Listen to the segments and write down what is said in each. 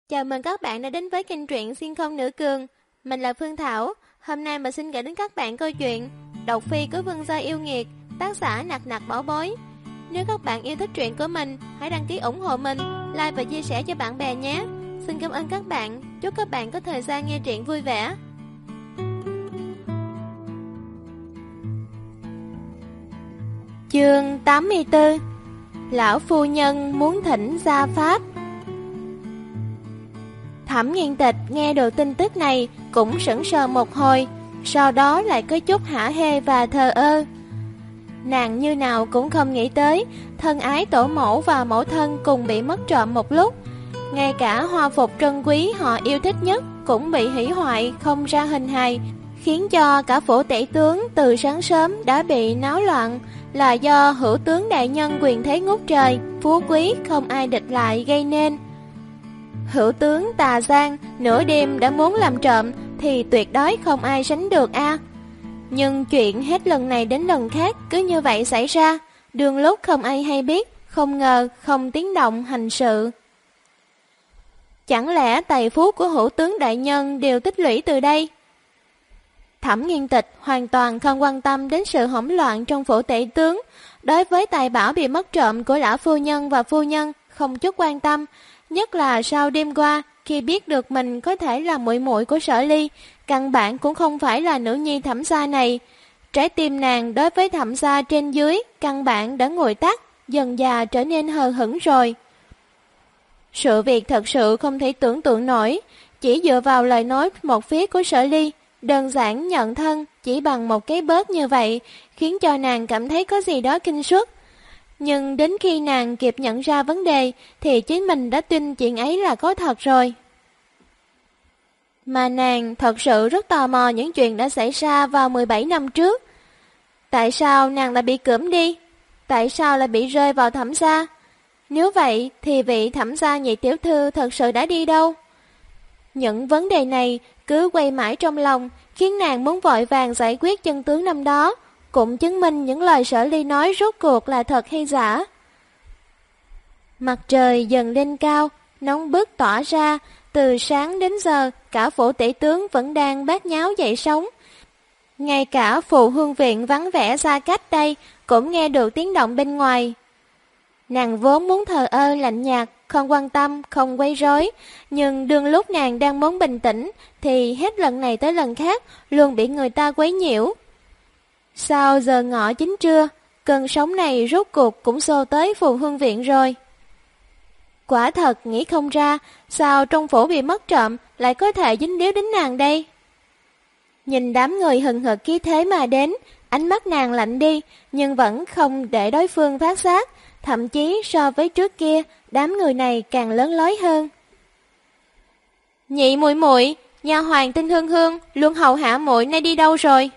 Chào mừng các bạn đã đến với kênh truyện Xuyên Không Nữ Cường. Mình là Phương Thảo. Hôm nay mình xin gửi đến các bạn câu chuyện Độc Phi của Vương Gia Yêu Nghiệt, tác giả Nặc Nặc Bảo Bối. Nếu các bạn yêu thích truyện của mình, hãy đăng ký ủng hộ mình, like và chia sẻ cho bạn bè nhé. Xin cảm ơn các bạn. Chúc các bạn có thời gian nghe truyện vui vẻ. Chương 84. Lão phu nhân muốn thỉnh gia pháp. Thẩm Nghiên Tịch nghe được tin tức này cũng sững sờ một hồi, sau đó lại có chút hả hê và thờ ơ. Nàng như nào cũng không nghĩ tới thân ái tổ mẫu và mẫu thân cùng bị mất trộm một lúc. Ngay cả hoa phục trân quý họ yêu thích nhất cũng bị hủy hoại không ra hình hài, khiến cho cả phủ tể tướng từ sáng sớm đã bị náo loạn, là do hữu tướng đại nhân quyền thế ngút trời, phú quý không ai địch lại gây nên. Hữu tướng Tà Giang nửa đêm đã muốn làm trộm thì tuyệt đối không ai sánh được a. Nhưng chuyện hết lần này đến lần khác cứ như vậy xảy ra, đường lúc không ai hay biết, không ngờ không tiếng động hành sự. Chẳng lẽ tài phú của hữu tướng đại nhân đều tích lũy từ đây? Thẩm Nghiên Tịch hoàn toàn không quan tâm đến sự hỗn loạn trong phủ tể tướng, đối với tài bảo bị mất trộm của lão phu nhân và phu nhân không chút quan tâm. Nhất là sau đêm qua, khi biết được mình có thể là muội muội của Sở Ly, căn bản cũng không phải là nữ nhi Thẩm gia này. Trái tim nàng đối với Thẩm gia trên dưới, căn bản đã nguội tắt, dần dà trở nên hờ hững rồi. Sự việc thật sự không thể tưởng tượng nổi, chỉ dựa vào lời nói một phía của Sở Ly, đơn giản nhận thân chỉ bằng một cái bớt như vậy, khiến cho nàng cảm thấy có gì đó kinh suất. Nhưng đến khi nàng kịp nhận ra vấn đề thì chính mình đã tin chuyện ấy là có thật rồi. Mà nàng thật sự rất tò mò những chuyện đã xảy ra vào 17 năm trước. Tại sao nàng lại bị cưỡng đi? Tại sao lại bị rơi vào Thẩm gia? Nếu vậy thì vị Thẩm gia nhị tiểu thư thật sự đã đi đâu? Những vấn đề này cứ quay mãi trong lòng, khiến nàng muốn vội vàng giải quyết chân tướng năm đó, cũng chứng minh những lời Sở Ly nói rốt cuộc là thật hay giả. Mặt trời dần lên cao, nóng bức tỏa ra, từ sáng đến giờ cả phủ tể tướng vẫn đang bát nháo dậy sóng. Ngay cả phù hương viện vắng vẻ xa cách đây cũng nghe được tiếng động bên ngoài. Nàng vốn muốn thờ ơ lạnh nhạt, không quan tâm, không quấy rối, nhưng đương lúc nàng đang muốn bình tĩnh thì hết lần này tới lần khác luôn bị người ta quấy nhiễu. Sau giờ ngọ chính trưa, cơn sóng này rốt cuộc cũng xô tới phù hương viện rồi. Quả thật nghĩ không ra, sao trong phủ bị mất trộm lại có thể dính líu đến nàng đây? Nhìn đám người hừng hực khí thế mà đến, ánh mắt nàng lạnh đi, nhưng vẫn không để đối phương phát giác, thậm chí so với trước kia, đám người này càng lớn lối hơn. Nhị muội muội, nha hoàn tên Hương Hương luôn hầu hạ muội nay đi đâu rồi?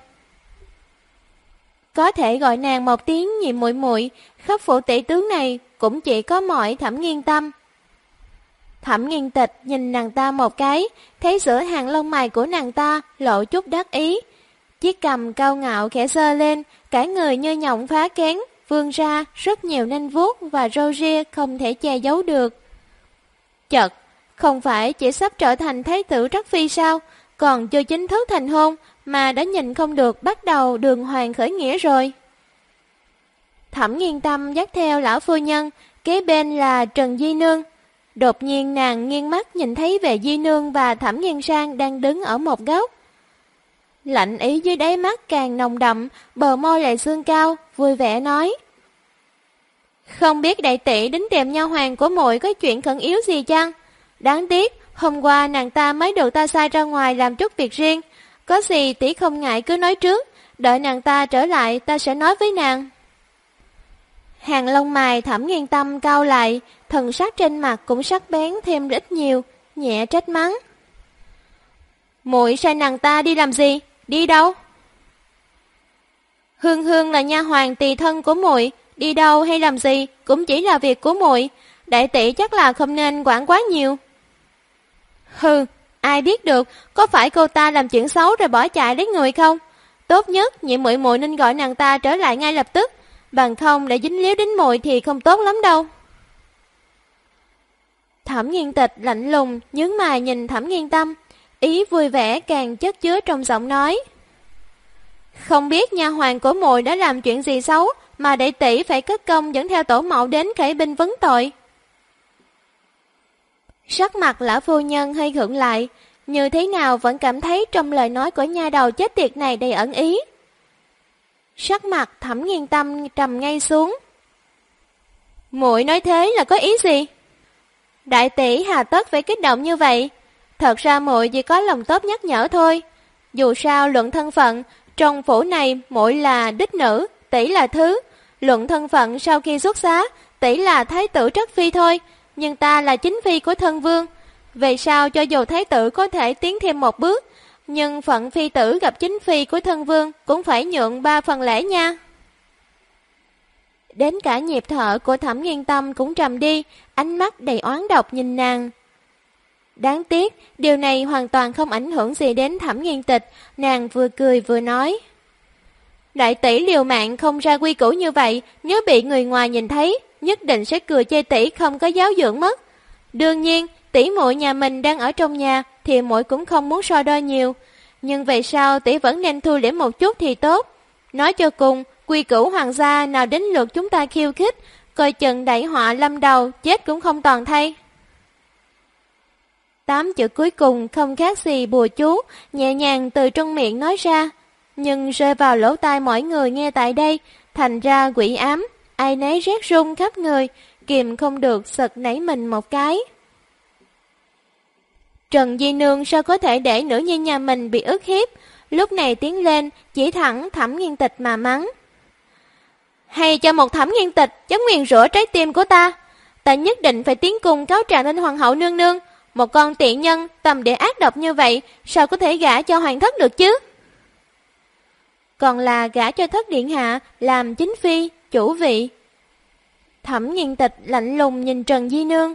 Có thể gọi nàng một tiếng nhị muội muội, khắp phủ tể tướng này cũng chỉ có mỗi Thẩm Nghiên Tâm. Thẩm Nghiên Tịch nhìn nàng ta một cái, thấy giữa hàng lông mày của nàng ta lộ chút đắc ý. Chiếc cằm cao ngạo khẽ giơ lên, cả người như nhộng phá kén, vươn ra rất nhiều nanh vuốt và râu ria không thể che giấu được. Chật, không phải chỉ sắp trở thành thái tử Trắc Phi sao, còn chưa chính thức thành hôn mà đã nhìn không được bắt đầu đường hoàng khởi nghĩa rồi. Thẩm Nghiên Tâm dắt theo lão phu nhân, kế bên là Trần Di Nương. Đột nhiên nàng nghiêng mắt nhìn thấy về Di Nương và Thẩm Nghiên Sang đang đứng ở một góc. Lạnh ý dưới đáy mắt càng nồng đậm, bờ môi lại xương cao, vui vẻ nói: Không biết đại tỷ đến tìm nha hoàn của muội có chuyện khẩn yếu gì chăng? Đáng tiếc, hôm qua nàng ta mới được ta sai ra ngoài làm chút việc riêng. Có gì tỷ không ngại cứ nói trước, đợi nàng ta trở lại ta sẽ nói với nàng. Hàng lông mày Thẩm Nghiên Tâm cau lại, thần sắc trên mặt cũng sắc bén thêm ít nhiều, nhẹ trách mắng: Muội sai nàng ta đi làm gì? Đi đâu? Hương Hương là nha hoàn tỳ thân của muội, đi đâu hay làm gì cũng chỉ là việc của muội, đại tỷ chắc là không nên quản quá nhiều. Hừ, ai biết được, có phải cô ta làm chuyện xấu rồi bỏ chạy lấy người không? Tốt nhất nhị muội muội nên gọi nàng ta trở lại ngay lập tức, bằng không để dính líu đến muội thì không tốt lắm đâu. Thẩm Nghiên Tịch lạnh lùng nhướng mày nhìn Thẩm Nghiên Tâm, ý vui vẻ càng chất chứa trong giọng nói. Không biết nha hoàn của muội đã làm chuyện gì xấu mà đại tỷ phải cất công dẫn theo tổ mẫu đến khởi binh vấn tội. Sắc mặt lão phu nhân hơi khựng lại, như thế nào vẫn cảm thấy trong lời nói của nha đầu chết tiệt này đầy ẩn ý. Sắc mặt Thẩm Nghiên Tâm trầm ngay xuống. Muội nói thế là có ý gì? Đại tỷ hà tất phải kích động như vậy? Thật ra muội chỉ có lòng tốt nhắc nhở thôi. Dù sao luận thân phận, trong phủ này muội là đích nữ, tỷ là thứ. Luận thân phận sau khi xuất giá, tỷ là thái tử trất phi thôi, nhưng ta là chính phi của thân vương. Về sau cho dù thái tử có thể tiến thêm một bước, nhưng phận phi tử gặp chính phi của thân vương cũng phải nhượng 3 phần lễ nha. Đến cả nhịp thở của Thẩm Nghiên Tâm cũng trầm đi, ánh mắt đầy oán độc nhìn nàng. Đáng tiếc, điều này hoàn toàn không ảnh hưởng gì đến Thẩm Nghiên Tịch, nàng vừa cười vừa nói. Đại tỷ liều mạng không ra quy củ như vậy, nếu bị người ngoài nhìn thấy, nhất định sẽ cười chê tỷ không có giáo dưỡng mất. Đương nhiên, tỷ muội nhà mình đang ở trong nhà thì muội cũng không muốn so đo nhiều, nhưng về sau tỷ vẫn nên thu liễm một chút thì tốt. Nói cho cùng, quy củ hoàng gia nào đến lượt chúng ta khiêu khích, coi chừng đại họa lâm đầu, chết cũng không toàn thay. 8 chữ cuối cùng không khác gì bùa chú, nhẹ nhàng từ trong miệng nói ra, nhưng rơi vào lỗ tai mọi người nghe tại đây, thành ra quỷ ám, ai nấy rét run khắp người, kìm không được sực nảy mình một cái. Trần Di Nương sao có thể để nữ nhi nhà mình bị ức hiếp, lúc này tiến lên, chỉ thẳng Thẩm Nghiên Tịch mà mắng. Hay cho một Thẩm Nghiên Tịch dám nguyền rủa trái tim của ta, ta nhất định phải tiến cung cáo trạng lên hoàng hậu nương nương. Một con tiện nhân tầm địa ác độc như vậy, sao có thể gả cho hoàng thất được chứ? Còn là gả cho thất điện hạ, làm chính phi, chủ vị. Thẩm Nghiên Tịch lạnh lùng nhìn Trần Di Nương.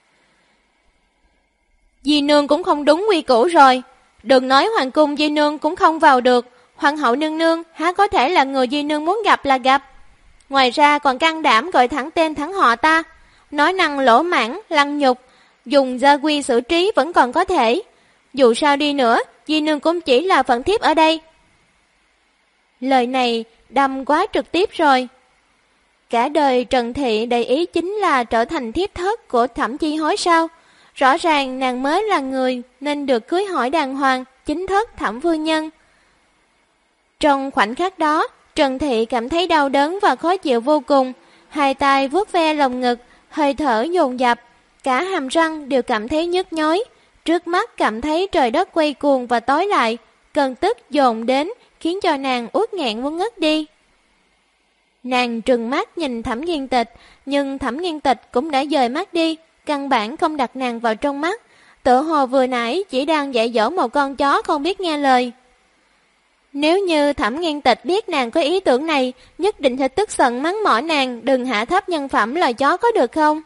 Di Nương cũng không đúng quy củ rồi. Đừng nói hoàng cung Di Nương cũng không vào được. Hoàng hậu nương nương há có thể là người Di Nương muốn gặp là gặp. Ngoài ra còn can đảm gọi thẳng tên thẳng họ ta. Nói năng lỗ mãng, lăng nhục. Dùng gia quy xử trí vẫn còn có thể. Dù sao đi nữa, Di Nương cũng chỉ là phận thiếp ở đây. Lời này đâm quá trực tiếp rồi. Cả đời Trần Thị đầy ý chính là trở thành thiếp thất của Thẩm Chi Hối sao? Rõ ràng nàng mới là người nên được cưới hỏi đàng hoàng, chính thất Thẩm phu nhân. Trong khoảnh khắc đó, Trần Thị cảm thấy đau đớn và khó chịu vô cùng, hai tay vuốt ve lồng ngực, hơi thở dồn dập, cả hàm răng đều cảm thấy nhức nhói, trước mắt cảm thấy trời đất quay cuồng và tối lại, cơn tức dồn đến khiến cho nàng uất nghẹn muốn ngất đi. Nàng trừng mắt nhìn Thẩm Nghiên Tịch, nhưng Thẩm Nghiên Tịch cũng đã dời mắt đi, căn bản không đặt nàng vào trong mắt, tựa hồ vừa nãy chỉ đang dạy dỗ một con chó không biết nghe lời. Nếu như Thẩm Nghiên Tịch biết nàng có ý tưởng này, nhất định sẽ tức giận mắng mỏ nàng đừng hạ thấp nhân phẩm loài chó có được không?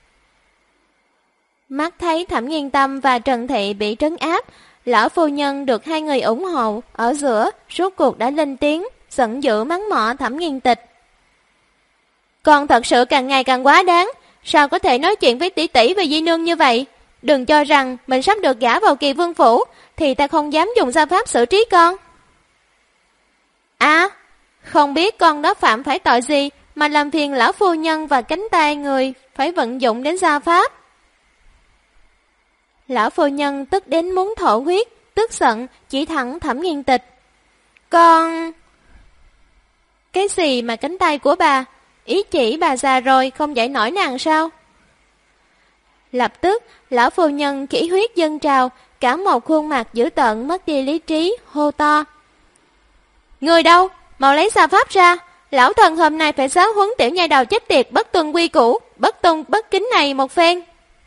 Mắt thấy Thẩm Nghiên Tâm và Trần Thị bị trấn áp, lão phu nhân được hai người ủng hộ ở giữa, rốt cuộc đã lên tiếng, giận dữ mắng mỏ Thẩm Nghiên Tịch. Con thật sự càng ngày càng quá đáng, sao có thể nói chuyện với tỷ tỷ và Di Nương như vậy? Đừng cho rằng mình sắp được gả vào Kỳ Vương phủ, thì ta không dám dùng gia pháp xử trí con. À, không biết con đó phạm phải tội gì mà làm phiền lão phu nhân và cánh tay người phải vận dụng đến gia pháp. Lão phu nhân tức đến muốn thổ huyết, tức giận chỉ thẳng Thẩm Nghiên Tịch. Con... Cái gì mà cánh tay của bà? Ý chỉ bà già rồi không dạy nổi nàng sao? Lập tức, lão phu nhân khỉ huyết dâng trào, cả một khuôn mặt dữ tợn mất đi lý trí, hô to. Người đâu? Mau lấy gia pháp ra! Lão thần hôm nay phải giáo huấn tiểu nhai đầu chết tiệt bất tuân quy củ, bất tuân bất kính này một phen.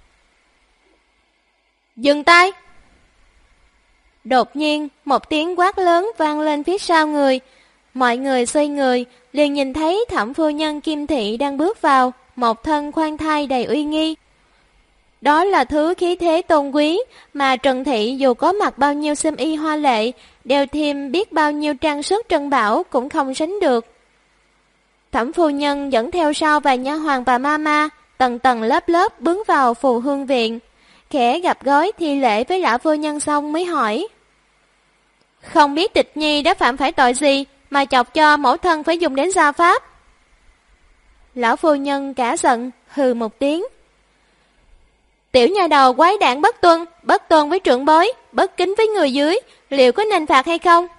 Dừng tay! Đột nhiên, một tiếng quát lớn vang lên phía sau người. Mọi người xoay người, liền nhìn thấy Thẩm phu nhân Kim Thị đang bước vào, một thân khoan thai đầy uy nghi. Đó là thứ khí thế tôn quý mà Trần Thị dù có mặc bao nhiêu xiêm y hoa lệ, đeo thêm biết bao nhiêu trang sức trân bảo cũng không sánh được. Thẩm phu nhân dẫn theo sau vài nha hoàn và ma ma, tầng tầng lớp lớp bước vào Phù Hương Viện, khẽ gặp gối thi lễ với lão phu nhân xong mới hỏi. Không biết Tịch Nhi đã phạm phải tội gì mà chọc cho mẫu thân phải dùng đến gia pháp? Lão phu nhân cả giận, hừ một tiếng. Tiểu nha đầu quái đản bất tuân với trưởng bối, bất kính với người dưới, liệu có nên phạt hay không?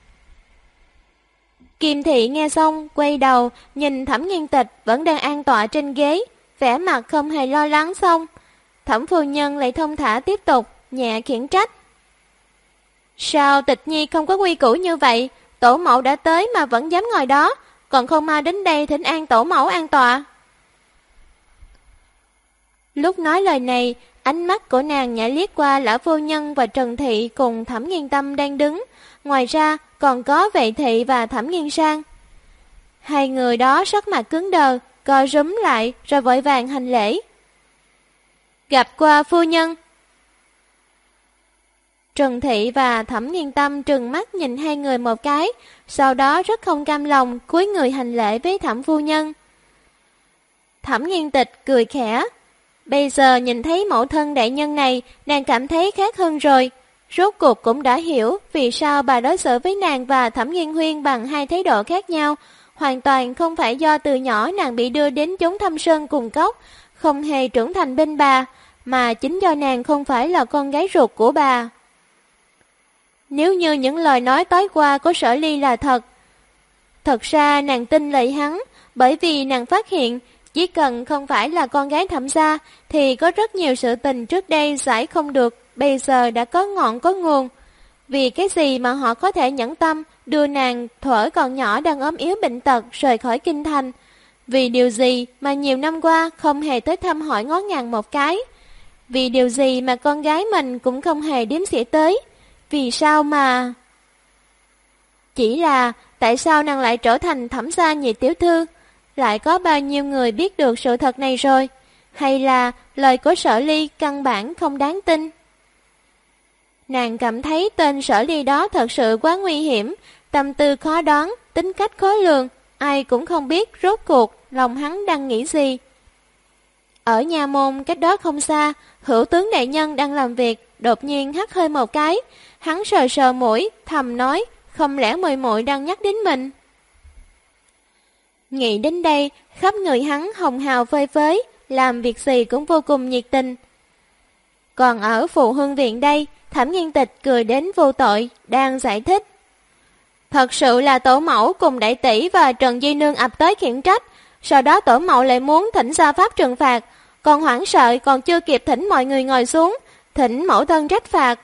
Kim Thị nghe xong, quay đầu, nhìn Thẩm Nghiên Tịch vẫn đang an tọa trên ghế, vẻ mặt không hề lo lắng xong. Thẩm phu nhân lại thông thả tiếp tục, nhẹ khiển trách. Sao Tịch Nhi không có quy củ như vậy? Tổ mẫu đã tới mà vẫn dám ngồi đó, còn không mau đến đây thỉnh an tổ mẫu an tọa. Lúc nói lời này, ánh mắt của nàng nhảy liếc qua lão phu nhân và Trần Thị cùng Thẩm Nghiên Tâm đang đứng. Ngoài ra còn có Vệ Thị và Thẩm Nghiên Sang. Hai người đó sắc mặt cứng đờ, co rúm lại rồi vội vàng hành lễ. Gặp qua phu nhân. Trần Thị và Thẩm Nghiên Tâm trừng mắt nhìn hai người một cái, sau đó rất không cam lòng cúi người hành lễ với Thẩm phu nhân. Thẩm Nghiên Tịch cười khẽ. Bây giờ nhìn thấy mẫu thân đại nhân này, nàng cảm thấy khác hơn rồi. Rốt cuộc cũng đã hiểu vì sao bà đối xử với nàng và Thẩm Nghiên Huyên bằng hai thái độ khác nhau. Hoàn toàn không phải do từ nhỏ nàng bị đưa đến chốn thâm sơn cùng cốc, không hề trưởng thành bên bà, mà chính do nàng không phải là con gái ruột của bà. Nếu như những lời nói tối qua của Sở Ly là thật ra nàng tin lời hắn, bởi vì nàng phát hiện chỉ cần không phải là con gái Thẩm gia thì có rất nhiều sự tình trước đây giải không được, bây giờ đã có ngọn có nguồn. Vì cái gì mà họ có thể nhẫn tâm đưa nàng thuở còn nhỏ đang ốm yếu bệnh tật rời khỏi kinh thành? Vì điều gì mà nhiều năm qua không hề tới thăm hỏi ngó ngàng một cái? Vì điều gì mà con gái mình cũng không hề đếm xỉa tới? Vì sao mà... Chỉ là tại sao nàng lại trở thành Thẩm gia nhị tiểu thư? Lại có bao nhiêu người biết được sự thật này rồi? Hay là lời của Sở Ly căn bản không đáng tin? Nàng cảm thấy tên Sở Ly đó thật sự quá nguy hiểm, tâm tư khó đoán, tính cách khó lường, ai cũng không biết rốt cuộc lòng hắn đang nghĩ gì. Ở nhà môn cách đó không xa, Hữu tướng đại nhân đang làm việc, đột nhiên hắt hơi một cái, hắn sờ sờ mũi, thầm nói, không lẽ muội muội đang nhắc đến mình? Nghĩ đến đây, khắp người hắn hồng hào phơi phới, làm việc gì cũng vô cùng nhiệt tình. Còn ở Phù Hương Viện đây, Thẩm Nghiên Tịch cười đến vô tội, đang giải thích. Thật sự là tổ mẫu cùng đại tỷ và Trần Di Nương ập tới khiển trách, sau đó tổ mẫu lại muốn thỉnh gia pháp trừng phạt, còn hoảng sợ còn chưa kịp thỉnh mọi người ngồi xuống, thỉnh mẫu thân trách phạt.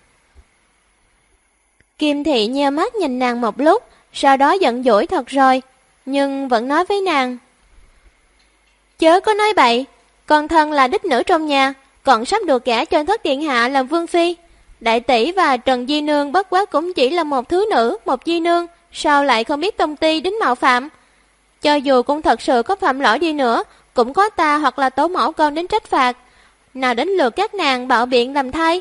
Kim Thị nheo mắt nhìn nàng một lúc, sau đó giận dỗi thật rồi, nhưng vẫn nói với nàng. Chớ có nói bậy, con thân là đích nữ trong nhà, còn sắp được gả cho thất điện hạ làm vương phi. Đại tỷ và Trần Di Nương bất quá cũng chỉ là một thứ nữ, một di nương, sao lại không biết tông ti đến mạo phạm? Cho dù cũng thật sự có phạm lỗi đi nữa, cũng có ta hoặc là tổ mẫu con đến trách phạt. Nào đến lượt các nàng bạo biện làm thay.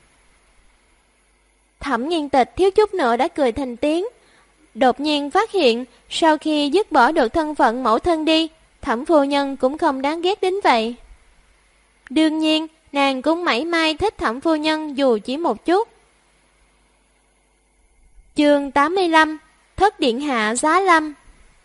Thẩm Nghiên Tịch thiếu chút nữa đã cười thành tiếng. Đột nhiên phát hiện, sau khi dứt bỏ được thân phận mẫu thân đi, Thẩm phu nhân cũng không đáng ghét đến vậy. Đương nhiên, nàng cũng mảy may thích Thẩm phu nhân dù chỉ một chút. Chương 85: Thất điện hạ giá lâm.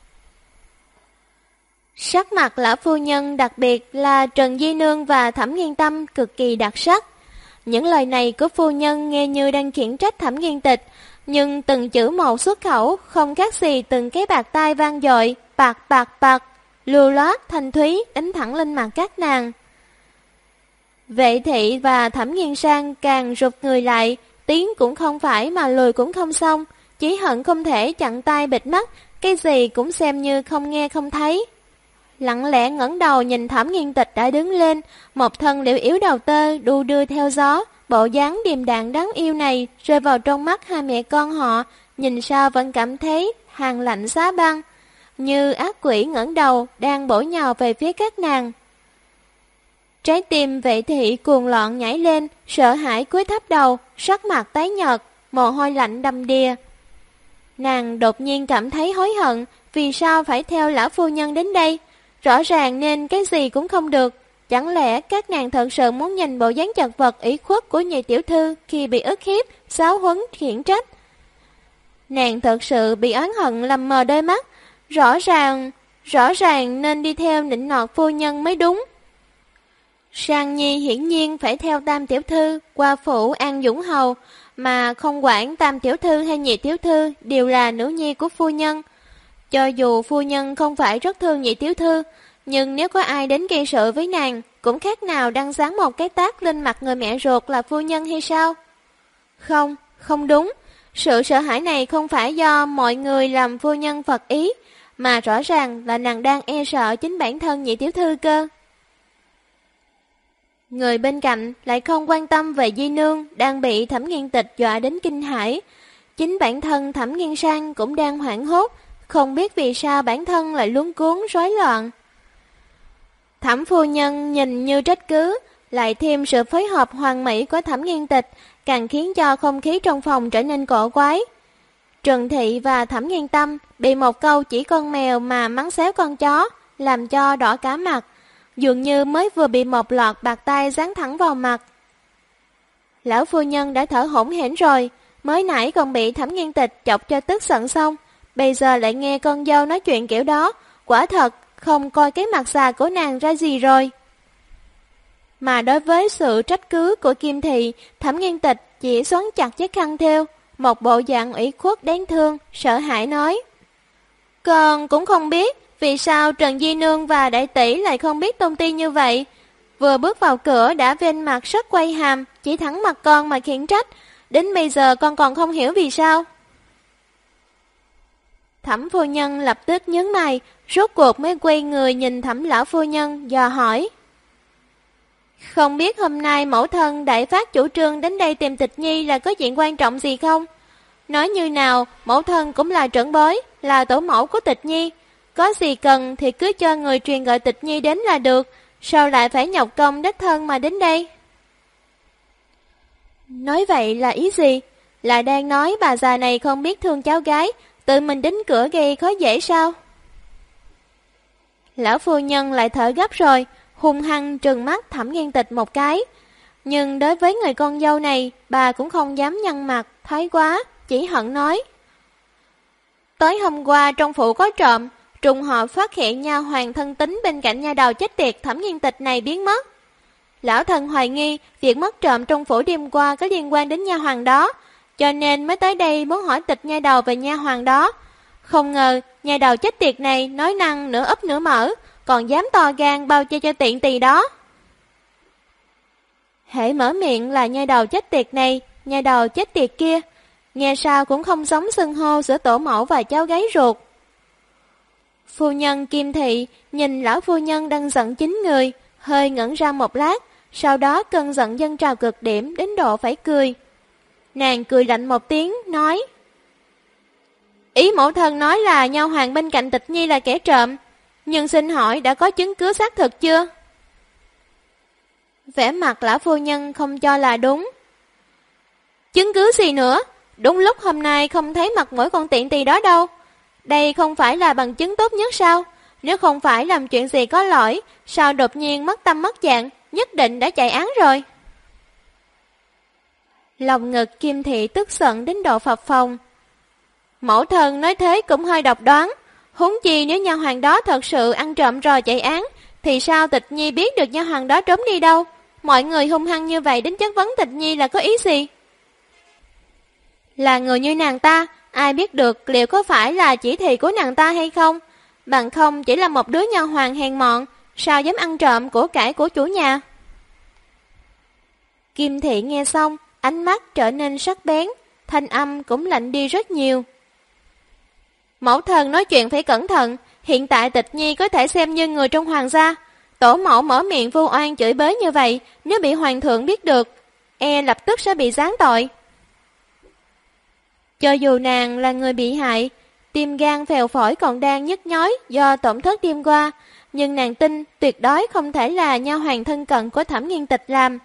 Sắc mặt lão phu nhân, đặc biệt là Trần Di Nương và Thẩm Nghiên Tâm cực kỳ đặc sắc. Những lời này của phu nhân nghe như đang khiển trách Thẩm Nghiên Tịch, nhưng từng chữ một xuất khẩu không khác gì từng cái bạt tai vang dội, bạc bạc bạc, lưu loát thanh thúy đánh thẳng lên mặt các nàng. Vệ Thị và Thẩm Nghiên Sang càng rụt người lại, tiếng cũng không phải mà lùi cũng không xong, chỉ hận không thể chặn tay bịt mắt, cái gì cũng xem như không nghe không thấy. Lặng lẽ ngẩng đầu nhìn Thẩm Nghiên Tịch đã đứng lên, một thân liễu yếu đầu tơ đu đưa theo gió, bộ dáng điềm đạm đáng yêu này rơi vào trong mắt hai mẹ con họ, nhìn sao vẫn cảm thấy hàng lạnh giá băng, như ác quỷ ngẩng đầu đang bổ nhào về phía các nàng. Trái tim Vệ Thị cuồng loạn nhảy lên, sợ hãi cúi thấp đầu, sắc mặt tái nhợt, mồ hôi lạnh đầm đìa. Nàng đột nhiên cảm thấy hối hận, vì sao phải theo lão phu nhân đến đây? rõ ràng nên cái gì cũng không được. Chẳng lẽ các nàng thật sự muốn nhìn bộ dáng chật vật ủy khuất của nhị tiểu thư khi bị ức hiếp, giáo huấn, khiển trách? Nàng thật sự bị oán hận làm mờ đôi mắt, rõ ràng nên đi theo nịnh nọt phu nhân mới đúng. Sang Nhi hiển nhiên phải theo Tam tiểu thư qua phủ An Dũng Hầu, mà không quản Tam tiểu thư hay Nhị tiểu thư đều là nữ nhi của phu nhân. Cho dù phu nhân không phải rất thương Nhị tiểu thư, nhưng nếu có ai đến gây sự với nàng, cũng khác nào đang giáng một cái tát lên mặt người mẹ ruột là phu nhân hay sao? Không, không đúng. Sự sợ hãi này không phải do mọi người làm phu nhân phật ý, mà rõ ràng là nàng đang e sợ chính bản thân Nhị tiểu thư cơ. Người bên cạnh lại không quan tâm về Di nương đang bị Thẩm Nghiên Tịch dọa đến kinh hãi. Chính bản thân Thẩm Nghiên Sang cũng đang hoảng hốt, không biết vì sao bản thân lại luống cuống rối loạn. Thẩm phu nhân nhìn như trách cứ, lại thêm sự phối hợp hoàn mỹ của Thẩm Nghiên Tịch, càng khiến cho không khí trong phòng trở nên cổ quái. Trần Thị và Thẩm Nghiên Tâm bị một câu chỉ con mèo mà mắng xéo con chó, làm cho đỏ cả mặt, dường như mới vừa bị một lọt bạt tay giáng thẳng vào mặt. Lão phu nhân đã thở hổn hển rồi, mới nãy còn bị Thẩm Nghiên Tịch chọc cho tức giận xong, bây giờ lại nghe con dâu nói chuyện kiểu đó, quả thật không coi cái mặt già của nàng ra gì rồi. Mà đối với sự trách cứ của Kim Thị, Thẩm Nghiên Tịch chỉ xoắn chặt chiếc khăn thêu, một bộ dạng ủy khuất đáng thương, sợ hãi nói: Con cũng không biết vì sao Trần Di Nương và Đại Tỷ lại không biết tung tin như vậy. Vừa bước vào cửa đã vênh mặt rất quay hàm, chỉ thẳng mặt con mà khiển trách, đến bây giờ con còn không hiểu vì sao. Thẩm phu nhân lập tức nhướng mày, rốt cuộc mới quay người nhìn Thẩm lão phu nhân dò hỏi: Không biết hôm nay mẫu thân đại phát chủ trương đến đây tìm Tịch Nhi là có chuyện quan trọng gì không? Nói như nào, mẫu thân cũng là trưởng bối, là tổ mẫu của Tịch Nhi. Có gì cần thì cứ cho người truyền gọi Tịch Nhi đến là được, sao lại phải nhọc công đích thân mà đến đây? Nói vậy là ý gì? Là đang nói bà già này không biết thương cháu gái, tự mình đến cửa gây khó dễ sao? Lão phu nhân lại thở gấp rồi, hung hăng trừng mắt Thẩm Nghiên Tịch một cái. Nhưng đối với người con dâu này, bà cũng không dám nhăn mặt, thái quá, chỉ hận nói: Tối hôm qua trong phủ có trộm, trùng hợp phát hiện nha hoàn thân tín bên cạnh nha đầu chết tiệt Thẩm Nghiên Tịch này biến mất. Lão thần hoài nghi việc mất trộm trong phủ đêm qua có liên quan đến nha hoàn đó, cho nên mới tới đây muốn hỏi Tịch nha đầu về nha hoàn đó. Không ngờ nha đầu chết tiệt này nói năng nửa ấp nửa mở, còn dám to gan bao che cho tiện tỳ đó. Hễ mở miệng là nha đầu chết tiệt này, nha đầu chết tiệt kia, nghe sao cũng không giống xưng hô giữa tổ mẫu và cháu gái ruột. Phu nhân Kim Thị nhìn lão phu nhân đang giận chính người, hơi ngẩn ra một lát, sau đó cơn giận dâng trào cực điểm đến độ phải cười. Nàng cười lạnh một tiếng, nói: Ý mẫu thân nói là nha hoàn bên cạnh Tịch Nhi là kẻ trộm, nhưng xin hỏi đã có chứng cứ xác thực chưa? Vẻ mặt lão phu nhân không cho là đúng. Chứng cứ gì nữa? Đúng lúc hôm nay không thấy mặt mũi con tiện tỳ đó đâu. Đây không phải là bằng chứng tốt nhất sao? Nếu không phải làm chuyện gì có lỗi, sao đột nhiên mất tâm mất dạng, nhất định đã chạy án rồi. Lòng ngực Kim Thị tức giận đến độ phập phồng. Mẫu thân nói thế cũng hơi độc đoán. Huống chi nếu nha hoàn đó thật sự ăn trộm rồi chạy án, thì sao Tịch Nhi biết được nha hoàn đó trốn đi đâu? Mọi người hung hăng như vậy đến chất vấn Tịch Nhi là có ý gì? Là người như nàng ta, ai biết được liệu có phải là chỉ thị của nàng ta hay không? Bằng không chỉ là một đứa nha hoàn hèn mọn, sao dám ăn trộm của cải của chủ nhà? Kim Thị nghe xong, ánh mắt trở nên sắc bén, thanh âm cũng lạnh đi rất nhiều. Mẫu thân nói chuyện phải cẩn thận, hiện tại Tịch Nhi có thể xem như người trong hoàng gia. Tổ mẫu mở miệng vu oan chửi bới như vậy, nếu bị hoàng thượng biết được, lập tức sẽ bị giáng tội. Cho dù nàng là người bị hại, tim gan phèo phổi còn đang nhức nhói do tổn thất đêm qua, nhưng nàng tin tuyệt đối không thể là nha hoàn thân cận của Thẩm Nghiên Tịch làm.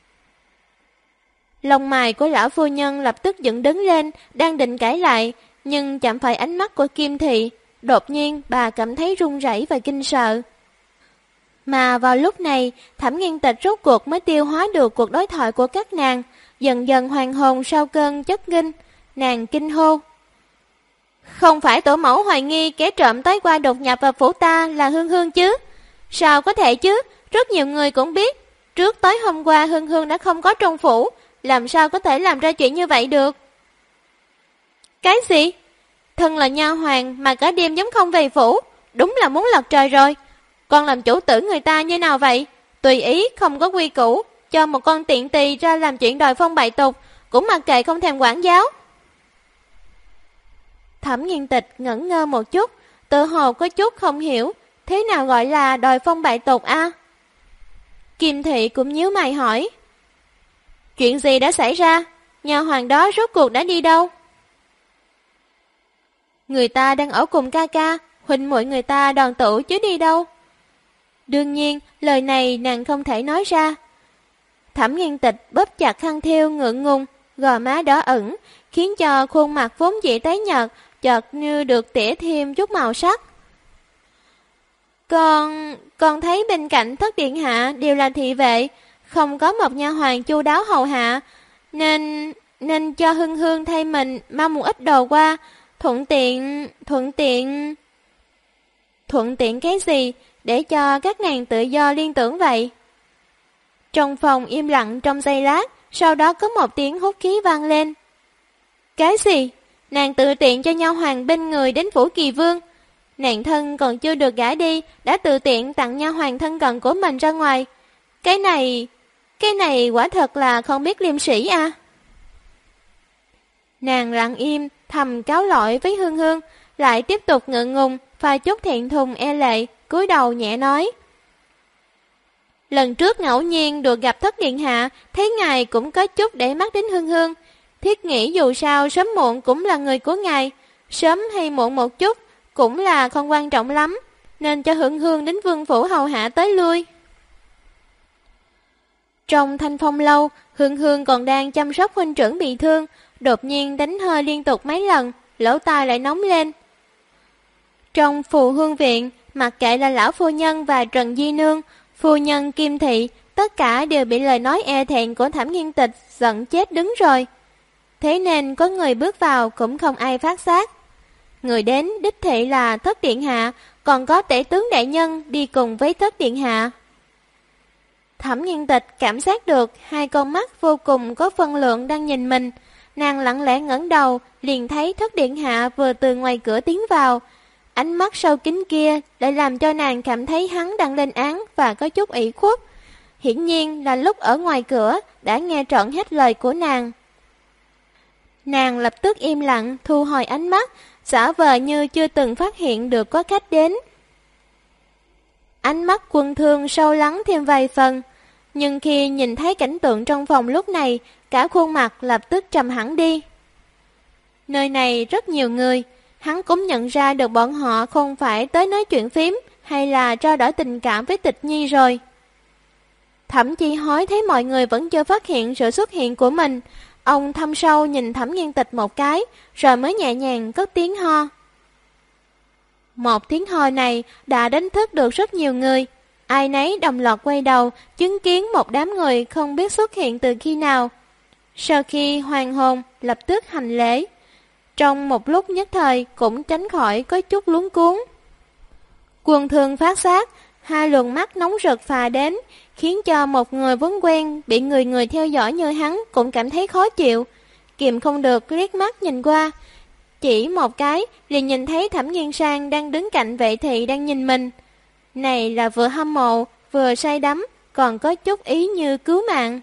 Lông mày của lão phu nhân lập tức dựng đứng lên, đang định cãi lại, nhưng chạm phải ánh mắt của Kim Thị. Đột nhiên bà cảm thấy run rẩy và kinh sợ. Mà vào lúc này, Thẩm Nghiên Tịch rốt cuộc mới tiêu hóa được cuộc đối thoại của các nàng, dần dần hoàn hồn sau cơn chấn kinh, nàng kinh hô. Không phải tổ mẫu hoài nghi kẻ trộm tối qua đột nhập vào phủ ta là Hương Hương chứ? Sao có thể chứ? Rất nhiều người cũng biết, trước tối hôm qua Hương Hương đã không có trong phủ, làm sao có thể làm ra chuyện như vậy được? Cái gì? Thân là nha hoàn mà cả đêm giống không về phủ, đúng là muốn lật trời rồi. Con làm chủ tử người ta như nào vậy? Tùy ý không có quy củ, cho một con tiện tỳ ra làm chuyện đòi phong bại tục, cũng mặc kệ không thèm quản giáo. Thẩm Nghiên Tịch ngẩn ngơ một chút, tự hồ có chút không hiểu, thế nào gọi là đòi phong bại tục a? Kim Thị cũng nhíu mày hỏi. Chuyện gì đã xảy ra? Nhà hoàng đó rốt cuộc đã đi đâu? Người ta đang ở cùng ca ca, huynh muội người ta đoàn tụ chứ đi đâu? Đương nhiên, lời này nàng không thể nói ra. Thẩm Nghiên Tịch bóp chặt khăn thêu ngượng ngùng, gò má đỏ ửng, khiến cho khuôn mặt vốn dĩ tái nhợt, chợt như được tỉa thêm chút màu sắc. Con thấy bên cạnh thất điện hạ đều là thị vệ, không có một nha hoàn chu đáo hầu hạ, nên cho Hương Hương thay mình mang một ít đồ qua, thuận tiện cái gì để cho các nàng tự do liên tưởng vậy. Trong phòng im lặng trong giây lát, sau đó có một tiếng hút khí vang lên. Cái gì? Nàng tự tiện cho nha hoàn bên người đến phủ Kỳ Vương. Nàng thân còn chưa được gả đi, đã tự tiện tặng nha hoàn thân cận của mình ra ngoài. Cái này quả thật là không biết liêm sỉ à. Nàng lặng im, thầm cáo lỗi với Hương Hương, lại tiếp tục ngượng ngùng, pha chút thẹn thùng e lệ, cúi đầu nhẹ nói. Lần trước ngẫu nhiên được gặp thất điện hạ, thấy ngài cũng có chút để mắt đến Hương Hương. Thiết nghĩ dù sao sớm muộn cũng là người của ngài, sớm hay muộn một chút cũng là không quan trọng lắm, nên cho Hương Hương đến vương phủ hầu hạ tới lui. Trong Thanh Phong lâu, Hương Hương còn đang chăm sóc huynh trưởng bị thương, đột nhiên đánh hơi liên tục mấy lần, lỗ tai lại nóng lên. Trong Phù Hương viện, mặc kệ là lão phu nhân và Trần Di Nương, phu nhân Kim Thị, tất cả đều bị lời nói e thẹn của Thẩm Nghiên Tịch giận chết đứng rồi. Thế nên có người bước vào cũng không ai phát giác. Người đến đích thị là thất điện hạ, còn có tể tướng đại nhân đi cùng với thất điện hạ. Thẩm Nghiên Tịch cảm giác được hai con mắt vô cùng có phân lượng đang nhìn mình. Nàng lặng lẽ ngẩng đầu, liền thấy thất điện hạ vừa từ ngoài cửa tiến vào. Ánh mắt sâu kín kia lại làm cho nàng cảm thấy hắn đang lên án và có chút ủy khuất. Hiển nhiên là lúc ở ngoài cửa đã nghe trọn hết lời của nàng. Nàng lập tức im lặng, thu hồi ánh mắt, giả vờ như chưa từng phát hiện được có khách đến. Ánh mắt Quân Thương sâu lắng thêm vài phần, nhưng khi nhìn thấy cảnh tượng trong phòng lúc này, cả khuôn mặt lập tức trầm hẳn đi. Nơi này rất nhiều người, hắn cũng nhận ra được bọn họ không phải tới nói chuyện phím hay là trao đổi tình cảm với Tịch Nhi rồi. Thẩm Chi Hối thấy mọi người vẫn chưa phát hiện sự xuất hiện của mình, ông thâm sâu nhìn Thẩm Nghiên Tịch một cái, rồi mới nhẹ nhàng cất tiếng ho. Một tiếng ho này đã đánh thức được rất nhiều người. Ai nấy đồng loạt quay đầu, chứng kiến một đám người không biết xuất hiện từ khi nào. Sau khi hoàn hồn, lập tức hành lễ. Trong một lúc nhất thời cũng tránh khỏi có chút luống cuống. Quân Thương phát giác, hai luồng mắt nóng rực phà đến, khiến cho một người vốn quen bị người theo dõi như hắn cũng cảm thấy khó chịu. Kiềm không được liếc mắt nhìn qua, chỉ một cái liền nhìn thấy Thẩm Nghiên Sang đang đứng cạnh vệ thị đang nhìn mình. Này là vừa hâm mộ, vừa say đắm, còn có chút ý như cứu mạng.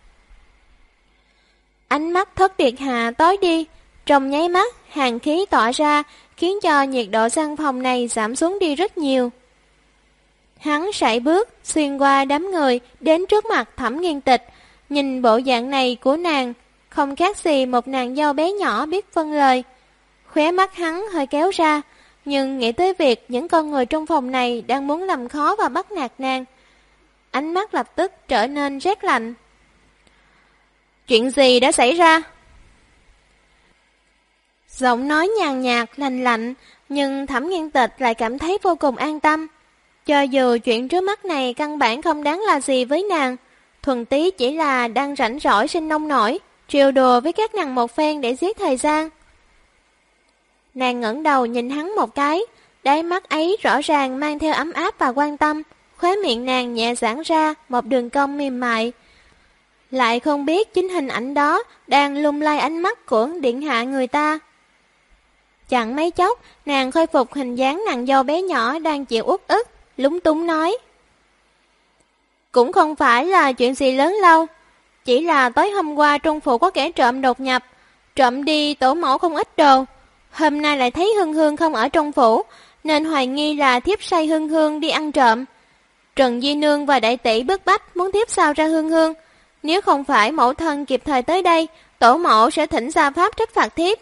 Ánh mắt thất điện hạ tối đi, trong nháy mắt hàn khí tỏa ra, khiến cho nhiệt độ gian phòng này giảm xuống đi rất nhiều. Hắn sải bước xuyên qua đám người đến trước mặt Thẩm Nghiên Tịch, nhìn bộ dạng này của nàng không khác gì một nàng dâu bé nhỏ biết phân lời. Khóe mắt hắn hơi kéo ra, nhưng nghĩ tới việc những con người trong phòng này đang muốn làm khó và bắt nạt nàng, ánh mắt lập tức trở nên rét lạnh. Chuyện gì đã xảy ra? Giọng nói nhàn nhạt lành lạnh, nhưng Thẩm Nghiên Tịch lại cảm thấy vô cùng an tâm. Cho dù chuyện trước mắt này căn bản không đáng là gì với nàng, thuần tí chỉ là đang rảnh rỗi sinh nông nổi, trêu đùa với các nàng một phen để giết thời gian. Nàng ngẩng đầu nhìn hắn một cái, đáy mắt ấy rõ ràng mang theo ấm áp và quan tâm, khóe miệng nàng nhẹ giãn ra một đường cong mềm mại. Lại không biết chính hình ảnh đó đang lung lay ánh mắt của điện hạ người ta. Chẳng mấy chốc, nàng khôi phục hình dáng nàng dâu bé nhỏ đang chịu uất ức, lúng túng nói. Cũng không phải là chuyện gì lớn lâu, chỉ là tối hôm qua trong phủ có kẻ trộm đột nhập, trộm đi tổ mẫu không ít đồ. Hôm nay lại thấy Hương Hương không ở trong phủ, nên hoài nghi là thiếp sai Hương Hương đi ăn trộm. Trần Di Nương và đại tỷ bức bách muốn thiếp sao ra Hương Hương. Nếu không phải mẫu thân kịp thời tới đây, tổ mẫu sẽ thỉnh gia pháp trách phạt thiếp.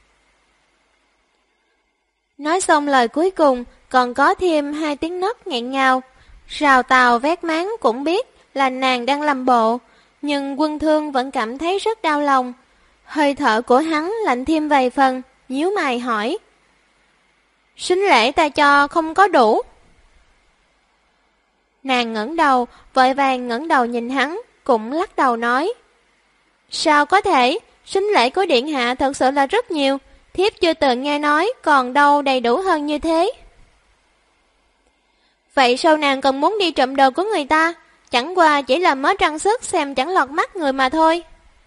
Nói xong lời cuối cùng, còn có thêm 2 tiếng nấc nghẹn ngào. Rào Tàu vét máng cũng biết là nàng đang làm bộ, nhưng Quân Thương vẫn cảm thấy rất đau lòng. Hơi thở của hắn lạnh thêm vài phần, nhíu mày hỏi. Sính lễ ta cho không có đủ. Nàng ngẩng đầu, vội vàng ngẩng đầu nhìn hắn, cũng lắc đầu nói. Sao có thể, sính lễ của điện hạ thật sự là rất nhiều, thiếp chưa từng nghe nói, còn đâu đầy đủ hơn như thế. Vậy sao nàng còn muốn đi trộm đồ của người ta, chẳng qua chỉ là mớ trang sức xem chẳng lọt mắt người mà thôi.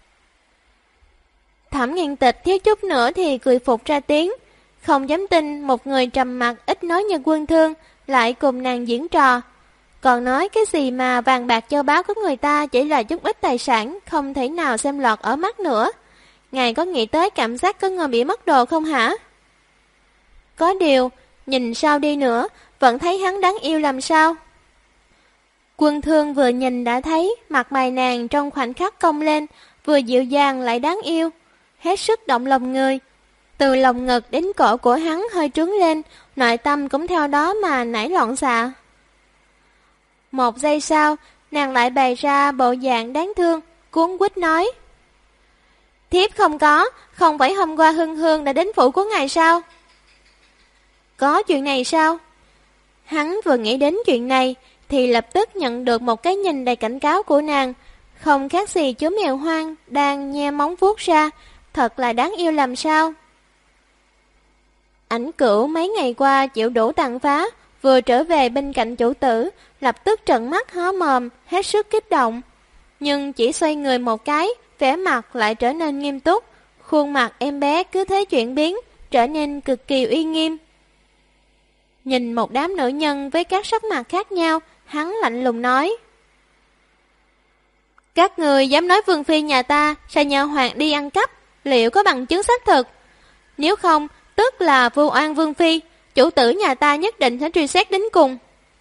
Thẩm Nghiên Tịch thiếu chút nữa thì cười phục ra tiếng, không dám tin một người trầm mặc ít nói như Quân Thương lại cùng nàng diễn trò. Còn nói cái gì mà vàng bạc châu báu của người ta chỉ là chút ít tài sản, không thể nào xem lọt ở mắt nữa. Ngài có nghĩ tới cảm giác có người bị mất đồ không hả? Có điều, nhìn sao đi nữa, vẫn thấy hắn đáng yêu làm sao. Quân Thương vừa nhìn đã thấy mặt mày nàng trong khoảnh khắc cong lên, vừa dịu dàng lại đáng yêu, hết sức động lòng người. Từ lòng ngực đến cổ của hắn hơi trướng lên, nội tâm cũng theo đó mà nảy loạn xạ. Một giây sau, nàng lại bày ra bộ dạng đáng thương, cuống quýt nói. Thiếp không phải hôm qua Hương Hương đã đến phủ của ngài sao? Có chuyện này sao? Hắn vừa nghĩ đến chuyện này, thì lập tức nhận được một cái nhìn đầy cảnh cáo của nàng, không khác gì chú mèo hoang đang nhe móng vuốt ra, thật là đáng yêu làm sao. Ảnh Cửu mấy ngày qua chịu đủ tàn phá, vừa trở về bên cạnh chủ tử, lập tức trợn mắt há mồm, hết sức kích động. Nhưng chỉ xoay người một cái, vẻ mặt lại trở nên nghiêm túc, khuôn mặt em bé cứ thế chuyển biến, trở nên cực kỳ uy nghiêm. Nhìn một đám nữ nhân với các sắc mặt khác nhau, hắn lạnh lùng nói. Các người dám nói Vương Phi nhà ta sai nhà hoàng đi ăn cắp, liệu có bằng chứng xác thực? Nếu không, tức là vu oan Vương Phi, chủ tử nhà ta nhất định sẽ truy xét đến cùng.